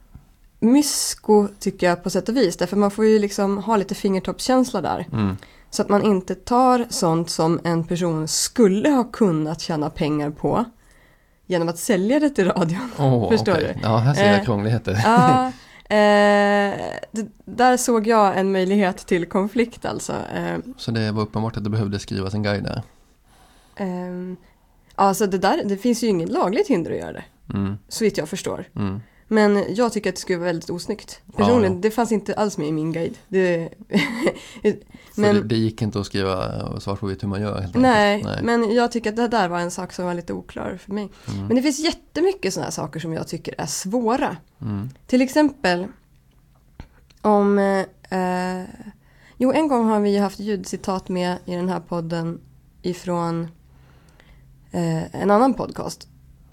mysko tycker jag på sätt och vis. Därför man får ju liksom ha lite fingertoppskänsla där. Mm. Så att man inte tar sånt som en person skulle ha kunnat tjäna pengar på genom att sälja det till radion. Oh, Förstår okay. du? Ja, här ser jag eh, krångligheter. Ja. Eh, det, där såg jag en möjlighet till konflikt alltså. Eh, så det var uppenbart att det behövde skrivas en guide där? Eh, alltså det där, det finns ju inget lagligt hinder att göra det. Mm. Så vitt jag förstår. Mm. Men jag tycker att det skulle vara väldigt osnyggt. Personligen, ja. Det fanns inte alls med i min guide. Det, men, det, det gick inte att skriva svart på vitt hur man gör helt nej, nej, men jag tycker att det där var en sak som var lite oklar för mig. Mm. Men det finns jättemycket sådana här saker som jag tycker är svåra. Mm. Till exempel om... Eh, jo, en gång har vi haft ljudcitat med i den här podden ifrån eh, en annan podcast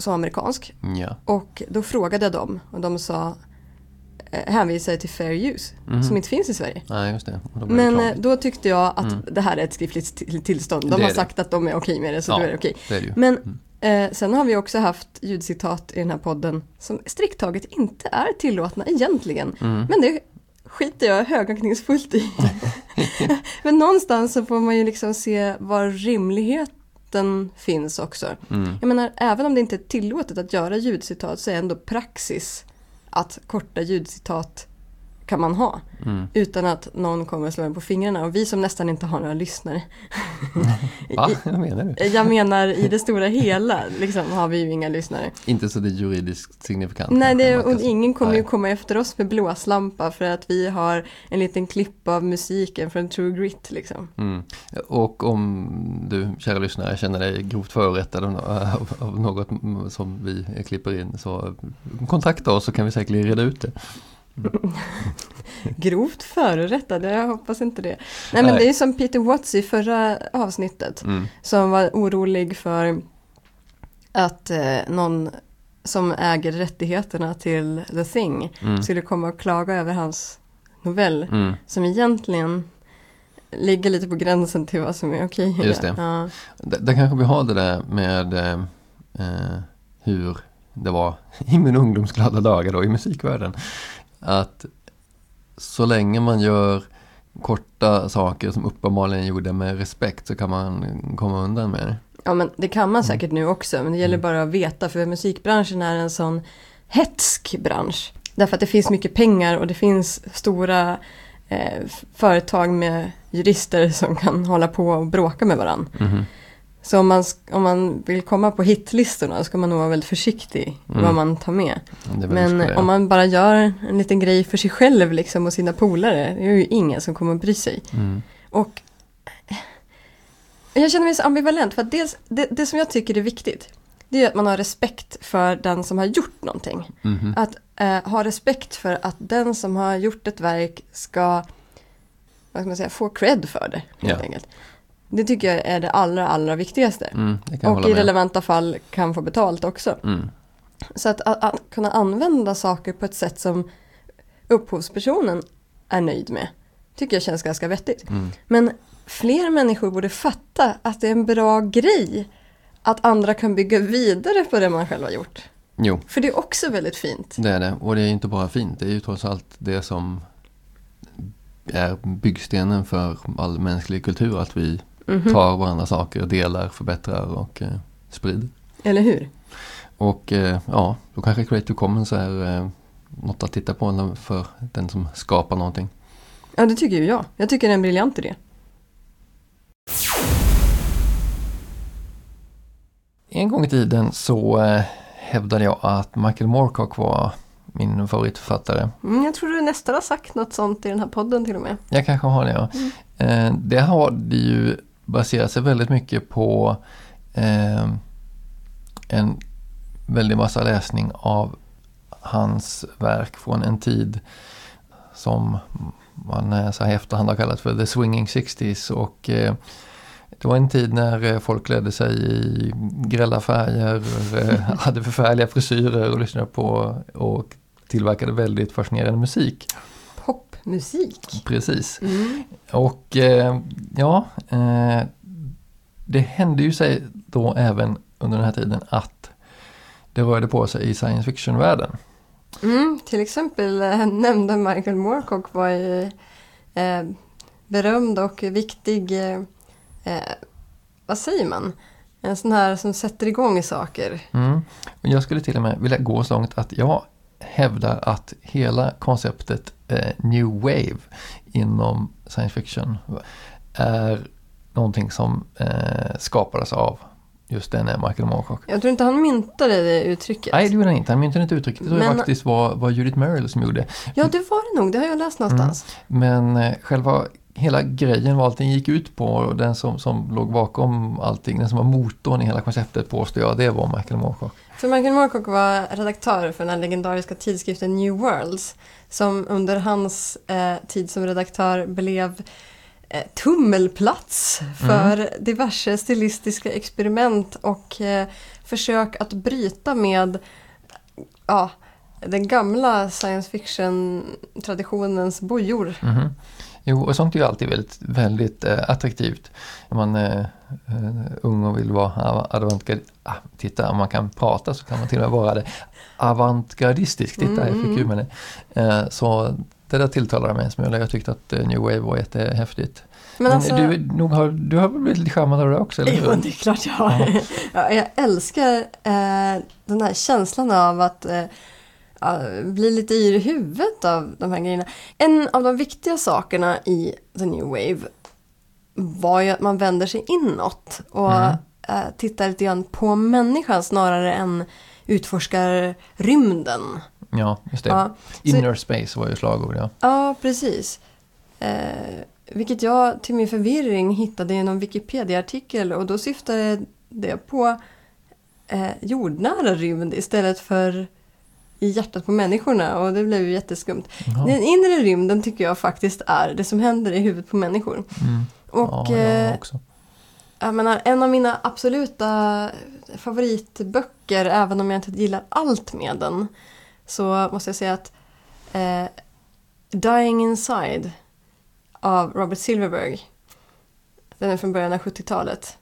så amerikansk. Ja. Och då frågade jag dem och de sa eh, hänvisade till fair use Mm. som inte finns i Sverige. Nej, just det. Och då blev Men det eh, klart. då tyckte jag att Mm. det här är ett skriftligt till- tillstånd. De Det har är det. sagt att de är okej med det, så Ja, då är det okej. det är det ju. Men Mm. eh, sen har vi också haft ljudcitat i den här podden som strikt taget inte är tillåtna egentligen. Mm. Men det skiter jag högaktningsfullt i. Men någonstans så får man ju liksom se var rimligheten finns också. Mm. Jag menar, även om det inte är tillåtet att göra ljudcitat så är ändå praxis att korta ljudcitat kan man ha. Mm. Utan att någon kommer att slå en på fingrarna. Och vi som nästan inte har några lyssnare. Va? Vad menar du? Jag menar i det stora hela liksom, har vi ju inga lyssnare. Inte så det är juridiskt signifikant. Nej, det, kanske man och kan- ingen kommer ju Nej. komma efter oss med blåslampa för att vi har en liten klipp av musiken från True Grit liksom. Mm. Och om du, kära lyssnare, känner dig grovt förorättad av, av, av något som vi klipper in, så kontakta oss så kan vi säkert reda ut det. Grovt förorättad, jag hoppas inte det. Nej, men Nej. det är som Peter Watts i förra avsnittet Mm. som var orolig för att eh, någon som äger rättigheterna till The Thing Mm. skulle komma och klaga över hans novell Mm. som egentligen ligger lite på gränsen till vad som är okej. Just det. Ja. Där, där kanske vi har det där med eh, eh, hur det var i min ungdomsglada dagar då i musikvärlden. Att så länge man gör korta saker som uppenbarligen gjorde med respekt så kan man komma undan med det. Ja, men det kan man säkert nu också, men det gäller bara att veta, för musikbranschen är en sån hetsk bransch. Därför att det finns mycket pengar och det finns stora eh, f- företag med jurister som kan hålla på och bråka med varandra. Mhm. Så om man, sk- om man vill komma på hitlistorna ska man nog vara väldigt försiktig i Mm. vad man tar med. Det är väl Men just det, ja. om man bara gör en liten grej för sig själv liksom, och sina polare, det är ju ingen som kommer att bry sig. Mm. Och jag känner mig så ambivalent för att dels, det, det som jag tycker är viktigt, det är att man har respekt för den som har gjort någonting. Mhm. Att eh, ha respekt för att den som har gjort ett verk ska, vad ska man säga, få cred för det helt Ja. enkelt. Det tycker jag är det allra, allra viktigaste. Mm, det kan jag Och hålla i med. relevanta fall kan få betalt också. Mm. Så att, att, att kunna använda saker på ett sätt som upphovspersonen är nöjd med, tycker jag känns ganska vettigt. Mm. Men fler människor borde fatta att det är en bra grej att andra kan bygga vidare på det man själv har gjort. Jo, För det är också väldigt fint. det är det. Och det är inte bara fint. Det är ju trots allt det som är byggstenen för all mänsklig kultur. Att vi Mhm. tar varandra saker, delar, förbättrar och eh, sprider. Eller hur? Och eh, ja, då kanske Creative Commons är eh, något att titta på för den som skapar någonting. Ja, det tycker ju jag. Jag tycker det är en briljant idé. En gång i tiden så eh, hävdade jag att Michael Moorcock var min favoritförfattare. Mm, jag tror du nästan har sagt något sånt i den här podden till och med. Jag kanske har det, ja. Mm. Eh, det har det ju baserat sig väldigt mycket på eh, en väldig massa läsning av hans verk från en tid som man så här i efterhand har kallat för The Swinging sextiotalet, och eh, det var en tid när eh, folk klädde sig i grälla färger, eh, hade förfärliga frisyrer och lyssnade på och tillverkade väldigt fascinerande musik. Popmusik. Precis. Mm. Och eh, ja, eh, det hände ju sig då även under den här tiden att det rörde på sig i science fiction-världen. Mm, till exempel eh, nämnde Michael Moorcock var ju eh, berömd och viktig, eh, eh, vad säger man? En sån här som sätter igång saker. Mm. Och jag skulle till och med vilja gå så långt att jag hävdar att hela konceptet eh, New Wave inom science fiction är någonting som eh, skapades av just den Michael Moorcock. Jag tror inte han myntade det uttrycket. Nej, det gjorde han inte. Han myntade inte uttrycket. Det tror jag Men- faktiskt var, var Judith Merril som gjorde. Ja, det var det nog. Det har jag läst någonstans. Men eh, själva hela grejen, vad allting gick ut på, och den som, som låg bakom allting, den som var motorn i hela konceptet, påstår jag, det var Michael Moorcock. För Michael Moorcock var redaktör för den här legendariska tidskriften New Worlds, som under hans eh, tid som redaktör blev eh, tummelplats för diverse stilistiska experiment och eh, försök att bryta med ja, den gamla science fiction-traditionens bojor. Mm-hmm. Jo, och sånt är ju alltid väldigt, väldigt eh, attraktivt. Om man är eh, ung och vill vara avantgard... Ah, titta, om man kan prata så kan man till och med vara det. Avantgardistisk, titta, jag fick ju med det. Eh, så det där tilltalar mig en smula. Jag tyckte att eh, New Wave var jättehäftigt. Men, Men alltså, du, nog har, du har blivit lite charmad av det också, eller hur? Jo, det är klart jag har. Ja. Ja, jag älskar eh, den här känslan av att eh, bli lite yr i huvudet av de här grejerna. En av de viktiga sakerna i The New Wave var ju att man vänder sig inåt och mm. äh, tittar lite grann på människan snarare än utforskar rymden. Ja, just det. Ja. Inner så, space var ju slagord, ja. Ja, precis. Eh, vilket jag till min förvirring hittade i någon Wikipedia-artikel, och då syftade det på eh, jordnära rymd istället för i hjärtat på människorna, och det blev ju jätteskumt. Jaha. Den inre rymden tycker jag faktiskt är det som händer i huvudet på människor. Mm. Och ja, jag, också. jag menar, en av mina absoluta favoritböcker, även om jag inte gillar allt med den, så måste jag säga att eh, Dying Inside av Robert Silverberg, den är från början av sjuttiotalet.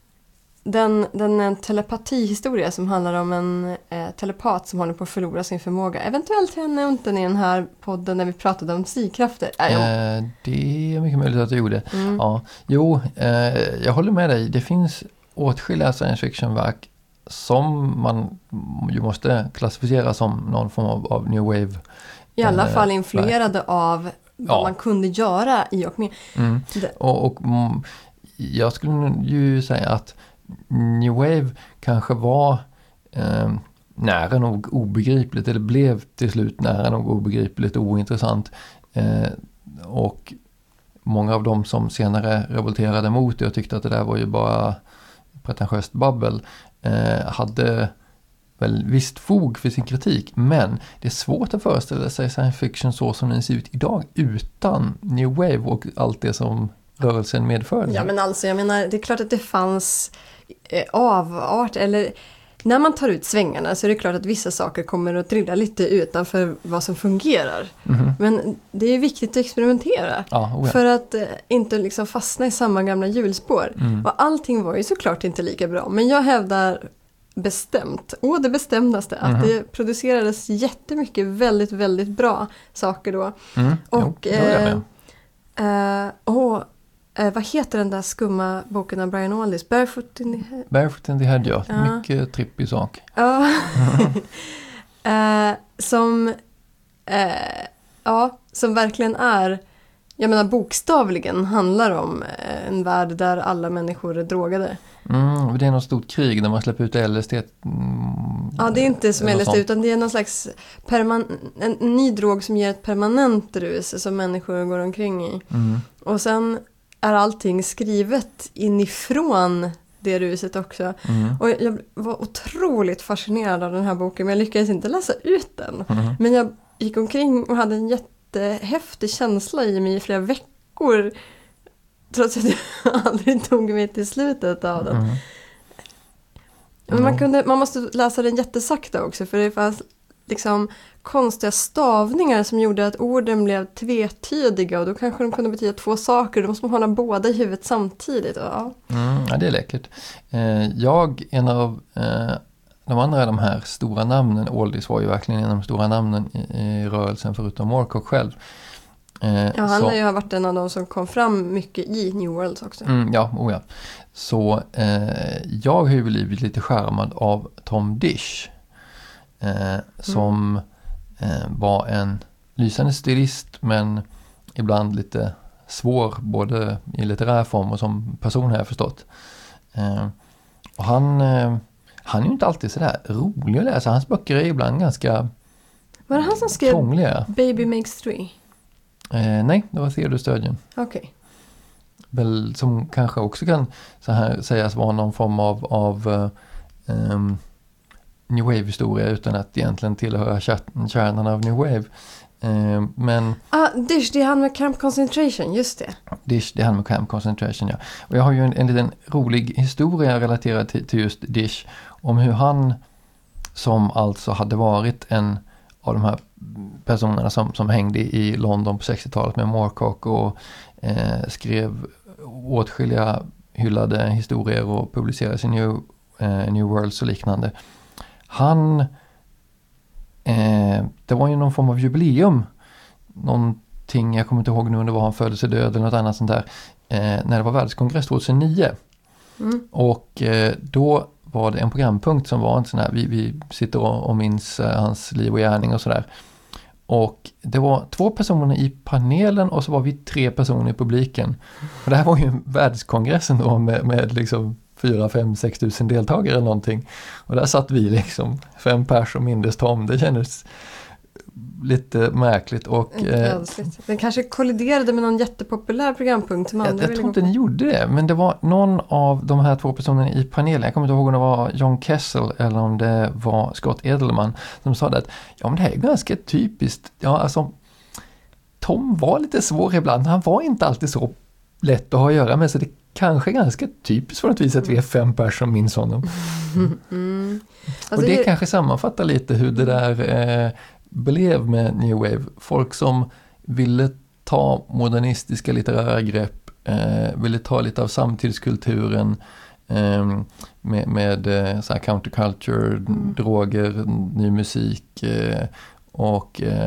Den, den är en telepatihistoria som handlar om en eh, telepat som håller på att förlora sin förmåga. Eventuellt har jag nämnt den i den här podden när vi pratade om psykrafter. Äh, eh, det är mycket möjligt att du gjorde. Mm. Ja. Jo, eh, jag håller med dig. Det finns åtskilliga science fiction-verk som man ju måste klassificera som någon form av, av New Wave. I alla eh, fall influerade verk. Av vad ja. man kunde göra i och med. Mm. Och, och mm, jag skulle ju säga att New Wave kanske var eh, nära nog obegripligt, eller blev till slut nära nog obegripligt och ointressant. Eh, och många av dem som senare revolterade mot det och tyckte att det där var ju bara pretentiöst babbel eh, hade väl visst fog för sin kritik, men det är svårt att föreställa sig science fiction så som den ser ut idag utan New Wave och allt det som rörelsen medför. Ja, men alltså jag menar, det är klart att det fanns eh, avart, eller när man tar ut svängarna så är det klart att vissa saker kommer att trilla lite utanför vad som fungerar. Mm-hmm. Men det är viktigt att experimentera ja, oh ja. för att eh, inte liksom fastna i samma gamla hjulspår. Mm. Och allting var ju såklart inte lika bra, men jag hävdar bestämt, och det bestämdaste, mm-hmm. att det producerades jättemycket väldigt, väldigt bra saker då. Mm. Och jo, eh, eh, och Eh, vad heter den där skumma boken av Brian Aldiss? Barefoot in the Head? Barefoot in the Head, ja. ja. Mycket trippig sak. Ja. eh, som eh, ja, som verkligen är, jag menar bokstavligen handlar om eh, en värld där alla människor är drogade. Mm, det är något stort krig där man släpper ut L S D. Mm, ja, det är inte som L S D utan det är någon slags perman- en, en ny drog som ger ett permanent rus som människor går omkring i. Mm. Och sen är allting skrivet inifrån det ruset också. Mm. Och jag var otroligt fascinerad av den här boken, men jag lyckades inte läsa ut den. Mm. Men jag gick omkring och hade en jättehäftig känsla i mig i flera veckor, trots att jag aldrig tog mig till slutet av den. Mm. Men man, kunde, man måste läsa den jättesakta också, för det fanns liksom konstiga stavningar som gjorde att orden blev tvetydiga, och då kanske de kunde betyda två saker. Då måste man hålla båda i huvudet samtidigt. Ja, mm, ja det är läckert. Eh, jag, en av eh, de andra de här stora namnen, Aldiss var ju verkligen en av de stora namnen i, i rörelsen förutom Moorcock själv. Eh, ja, han så, har ju varit en av de som kom fram mycket i New World också. Mm, ja, oh ja. Så eh, jag har ju blivit lite skärmad av Tom Dish. Eh, som mm. eh, var en lysande stilist, men ibland lite svår både i litterär form och som person har jag förstått. Eh, och han, eh, han är ju inte alltid sådär rolig att läsa. Hans böcker är ibland ganska var det han som skrev krångliga. Baby Makes Three? Eh, nej, det var Theodor Sturgeon. Okej. Okay. Väl, som kanske också kan så här sägas vara någon form av, av uh, um, New Wave-historia utan att egentligen tillhöra kärnan av New Wave. Uh, men ah, Dish, det är han med Camp Concentration, just det. Dish, det är han med Camp Concentration, ja. Och jag har ju en, en liten rolig historia relaterad till, till just Dish. om hur han, som alltså hade varit en av de här personerna som, som hängde i London på sextiotalet med Moorcock och eh, skrev åtskilliga hyllade historier och publicerades i New, eh, New Worlds och liknande. Han, eh, det var ju någon form av jubileum, någonting, jag kommer inte ihåg nu om det var han födelsedöd eller något annat sånt där, eh, när det var världskongress tjugohundranio. Mm. Och eh, då var det en programpunkt som var en sån här, vi, vi sitter och, och minns eh, hans liv och gärning och sådär. Och det var två personer i panelen och så var vi tre personer i publiken. Och det här var ju världskongressen då med, med liksom fyra, fem, sex tusen deltagare eller någonting. Och där satt vi liksom fem pers och mindes Tom. Det kändes lite märkligt. Och, eh, den kanske kolliderade med någon jättepopulär programpunkt som andra jag, jag tror inte den gjorde det, men det var någon av de här två personerna i panelen, jag kommer inte ihåg om det var John Kessel eller om det var Scott Edelman, som sa det att ja, men det här är ganska typiskt. Ja, alltså Tom var lite svår ibland, han var inte alltid så lätt att ha att göra med, så det kanske är ganska typiskt för något vis att vi är fem personer som minns honom. Mm. Alltså, och det, det kanske sammanfattar lite hur det där eh, blev med New Wave. Folk som ville ta modernistiska litterära grepp, eh, ville ta lite av samtidskulturen eh, med, med eh, så här counterculture, mm. droger, ny musik eh, och eh,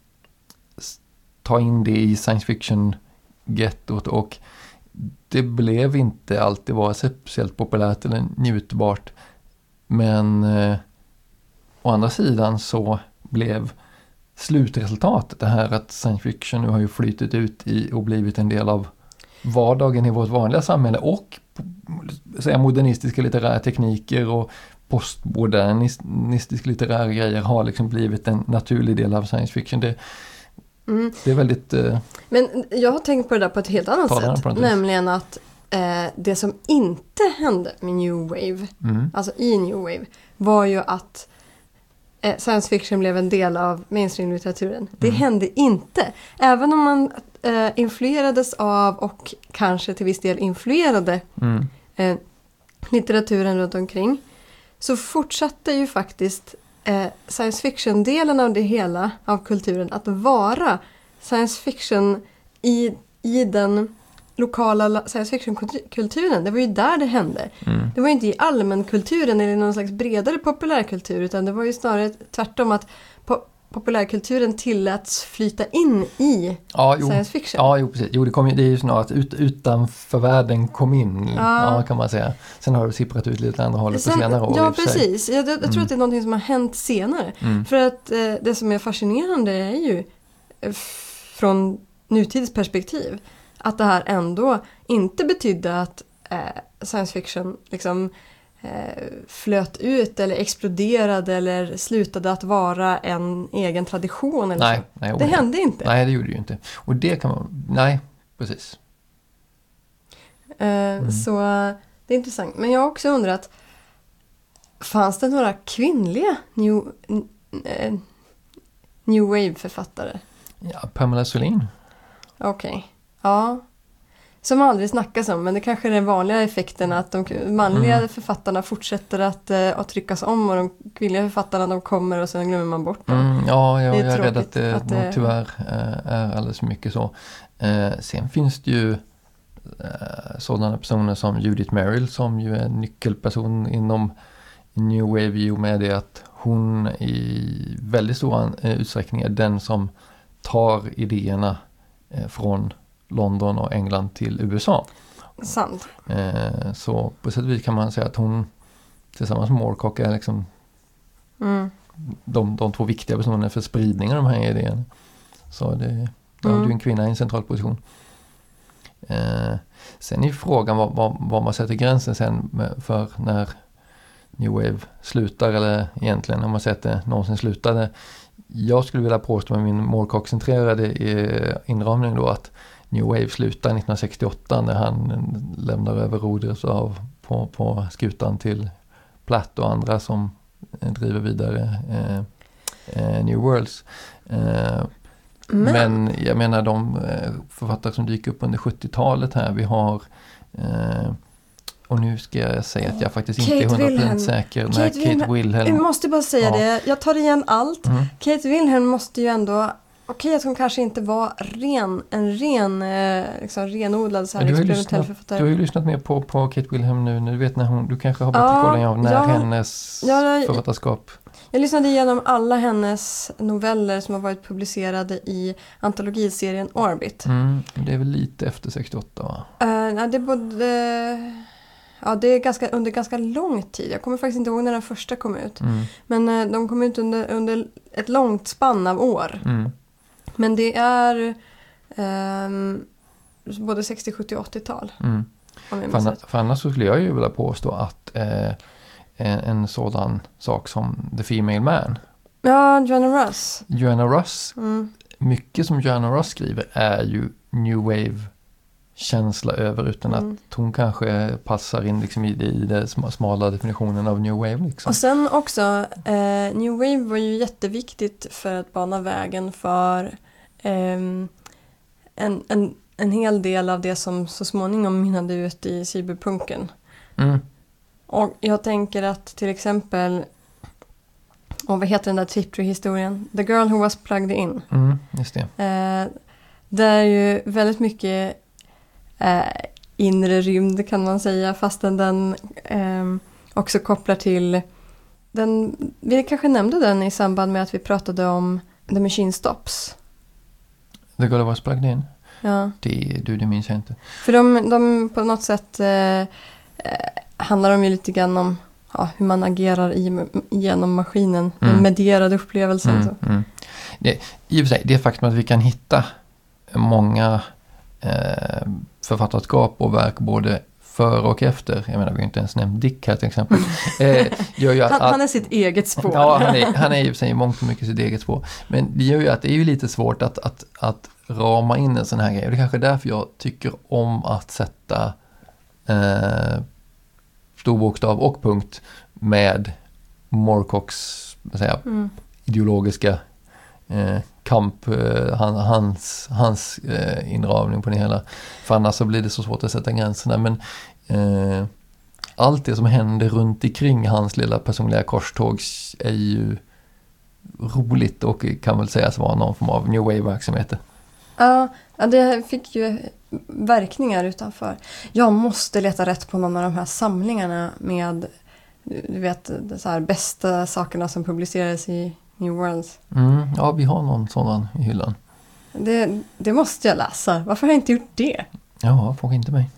ta in det i science fiction-gettot, och det blev inte alltid vara speciellt populärt eller njutbart, men eh, å andra sidan så blev slutresultatet det här att science fiction nu har ju flyttat ut i och blivit en del av vardagen i vårt vanliga samhälle, och säga, modernistiska litterära tekniker och postmodernistiska litterära grejer har liksom blivit en naturlig del av science fiction. Det, mm. det är väldigt... Eh, Men jag har tänkt på det där på ett helt annat sätt, nämligen att eh, det som inte hände med New Wave, mm. alltså i New Wave, var ju att eh, science fiction blev en del av mainstream-litteraturen. Det mm. hände inte. Även om man eh, influerades av och kanske till viss del influerade mm. eh, litteraturen runt omkring, så fortsatte ju faktiskt eh, science fiction-delen av det hela, av kulturen, att vara science fiction i, i den lokala science fiction-kulturen. Det var ju där det hände. Mm. Det var ju inte i allmänkulturen eller någon slags bredare populärkultur, utan det var ju snarare tvärtom att po- populärkulturen tilläts flyta in i ja, jo. science fiction. Ja, jo, precis. Jo, det, kom, det är ju snarare att ut, utanför världen kom in, ja. Ja, kan man säga. Sen har det sipprat ut lite andra hållet Sen, på senare år. Ja, precis. Jag, jag, jag tror mm. att det är någonting som har hänt senare. Mm. För att eh, det som är fascinerande är ju eh, från nutidsperspektiv att det här ändå inte betydde att eh, science fiction liksom eh, flöt ut eller exploderade eller slutade att vara en egen tradition eller nej, så. Nej, det hände inte. Nej, det gjorde det ju inte. Och det kan man... Nej, precis. Eh, mm. Så det är intressant. Men jag har också undrat, fanns det några kvinnliga New, eh, new Wave-författare? Ja, Pamela Solin. Okej. Okay. Ja, som aldrig snackas om, men det kanske är den vanliga effekten att de manliga mm. författarna fortsätter att, att tryckas om och de kvinnliga författarna de kommer och sen glömmer man bort dem. Mm, ja, jag är, jag är rädd att det, att det tyvärr är alldeles mycket så. Eh, sen finns det ju eh, sådana personer som Judith Merrill som ju är en nyckelperson inom New Wave i och med det att hon i väldigt stor utsträckning är den som tar idéerna eh, från London och England till U S A. Sant. Eh, så på sätt och vis kan man säga att hon tillsammans med Moorcock är liksom mm. de, de två viktiga personerna för spridningen av de här idéerna. Så det, då mm. har du en kvinna i en central position. Eh, sen är frågan var, var, var man sätter gränsen sen med, för när New Wave slutar, eller egentligen om man säger att det någonsin slutade. Jag skulle vilja påstå med min Moorcock-centrerade inramning då att New Wave slutar nittonhundrasextioåtta när han lämnar över rodret av på, på skutan till Platt och andra som driver vidare eh, eh, New Worlds. Eh, men. men jag menar de författare som dyker upp under sjuttiotalet här, vi har eh, Och nu ska jag säga att jag faktiskt Kate inte är hundra procent Wilhelm. säker. Kate när Kate Wilhelm. Wilhelm. Jag måste bara säga Ja. det. Jag tar igen allt. Mm. Kate Wilhelm måste ju ändå... Okej att hon kanske inte var ren, en ren, eh, liksom renodlad så här Du har, ju experimentell lyssnat, författare. du har ju lyssnat mer på, på Kate Wilhelm nu. Du vet när hon, du kanske har bättre Ja, koll än jag när ja, hennes ja, författarskap. Jag lyssnade igenom alla hennes noveller som har varit publicerade i antologiserien Orbit. Mm, det är väl lite efter sextioåtta, va? Uh, ja, det både... Ja, det är ganska, under ganska lång tid. Jag kommer faktiskt inte ihåg när den första kom ut. Mm. Men uh, de kom ut under, under ett långt spann av år. Mm. Men det är um, både sextio, sjuttio och åttiotal. Mm. Om jag För, minns anna, rätt. för annars så skulle jag ju vilja påstå att eh, en, en sådan sak som The Female Man, Ja, Joanna Russ. Joanna Russ, Mm. mycket som Joanna Russ skriver är ju New Wave-känsla över, utan Mm. att hon kanske passar in liksom i, det, i det sma- smala definitionen av New Wave. Liksom. Och sen också, eh, New Wave var ju jätteviktigt för att bana vägen för ehm, en, en, en hel del av det som så småningom mynnade ut i cyberpunken. Mm. Och jag tänker att till exempel, och vad heter den där Tiptree-historien? The Girl Who Was Plugged In. Mm, just det. Eh, det är ju väldigt mycket eh, inre rymd kan man säga, fastän den eh, också kopplar till den, vi kanske nämnde den i samband med att vi pratade om The Machine Stops. The Girl Who Was Plugged In. Ja. Det, du, det minns jag inte. För de, de på något sätt eh, eh, handlar de ju lite grann om ja, hur man agerar i, genom maskinen, Mm. den medierade upplevelsen. Mm, Så. mm. Det, I och för sig, det faktum att vi kan hitta många eh, författarskap och verk både före och efter, jag menar vi har inte ens nämnt Dick här till exempel, eh, gör ju att, Han, att, han är sitt eget spår. ja, han är, han är i och för sig mångt och mycket sitt eget spår, men det gör ju att det är ju lite svårt att, att, att rama in en sån här grej, och det är kanske därför jag tycker om att sätta eh, storbokstav och punkt med Moorcock's, vad säger jag, Mm. ideologiska eh, kamp, eh, han, hans, hans eh, inramning på det hela. För annars så blir det så svårt att sätta gränserna. Men eh, allt det som händer runt omkring hans lilla personliga korståg är ju roligt och kan väl sägas vara någon form av New Wave-verksamhet. Ja, ja, det fick ju verkningar utanför. Jag måste leta rätt på någon av de här samlingarna med, du vet, de så här bästa sakerna som publicerades i New Worlds. Mm, ja, vi har någon sådan i hyllan. Det, det måste jag läsa. Varför har jag inte gjort det? Ja, fråga inte mig.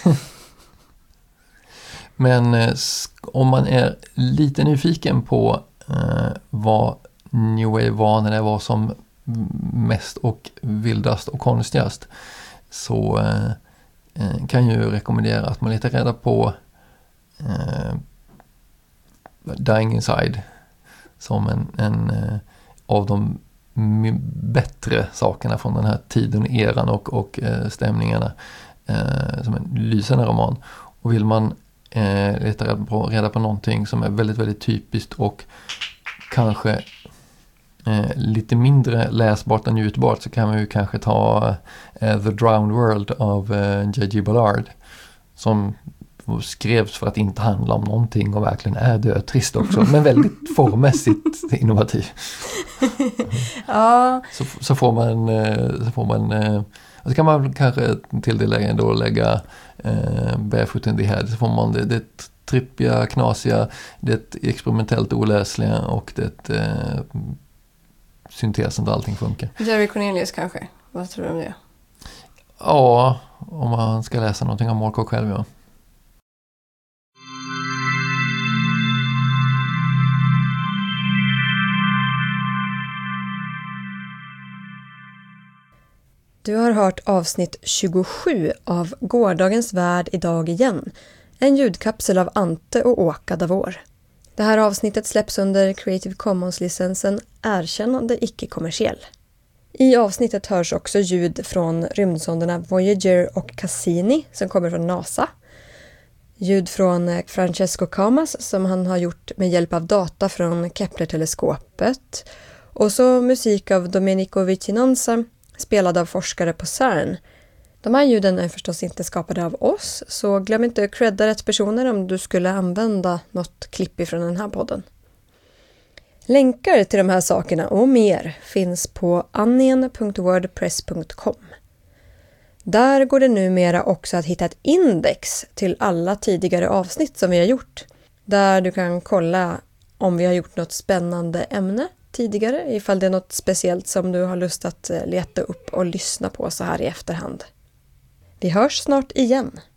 Men eh, om man är lite nyfiken på eh, vad New Wave var när det var som mest och vildast och konstigast, så eh, eh, kan jag ju rekommendera att man letar reda på eh, Dying Inside som en, en eh, av de m- bättre sakerna från den här tiden, eran och, och eh, stämningarna, eh, som en lysande roman. Och vill man eh, leta reda på, reda på någonting som är väldigt, väldigt typiskt och kanske eh, lite mindre läsbart än njutbart, så kan man ju kanske ta eh, The Drowned World av eh, J G Ballard, som skrevs för att inte handla om någonting och verkligen är dödtrist också, men väldigt formmässigt innovativ. Ja. Så, så får man så får man och så kan man kanske till det lägga ändå lägga eh, Barefoot in the Head, så får man det, det trippiga, knasiga, det experimentellt oläsliga och det eh, syntesen där allting funkar. Jerry Cornelius kanske. Vad tror du om det? Ja, om man ska läsa någonting om Moorcock själv, ja. Du har hört avsnitt tjugosju av Gårdagens värld idag igen. En ljudkapsel av Ante och Åka Davor. Det här avsnittet släpps under Creative Commons-licensen Erkännande icke-kommersiell. I avsnittet hörs också ljud från rymdsonderna Voyager och Cassini som kommer från NASA. Ljud från Francesco Camas som han har gjort med hjälp av data från Kepler-teleskopet. Och så musik av Domenico Vicinanza, spelad av forskare på CERN. De här ljuden är förstås inte skapade av oss, så glöm inte att credda rätt personer om du skulle använda något klipp ifrån den här podden. Länkar till de här sakerna och mer finns på annien punkt wordpress punkt com. Där går det numera också att hitta ett index till alla tidigare avsnitt som vi har gjort. Där du kan kolla om vi har gjort något spännande ämne tidigare, ifall det är något speciellt som du har lust att leta upp och lyssna på så här i efterhand. Vi hörs snart igen.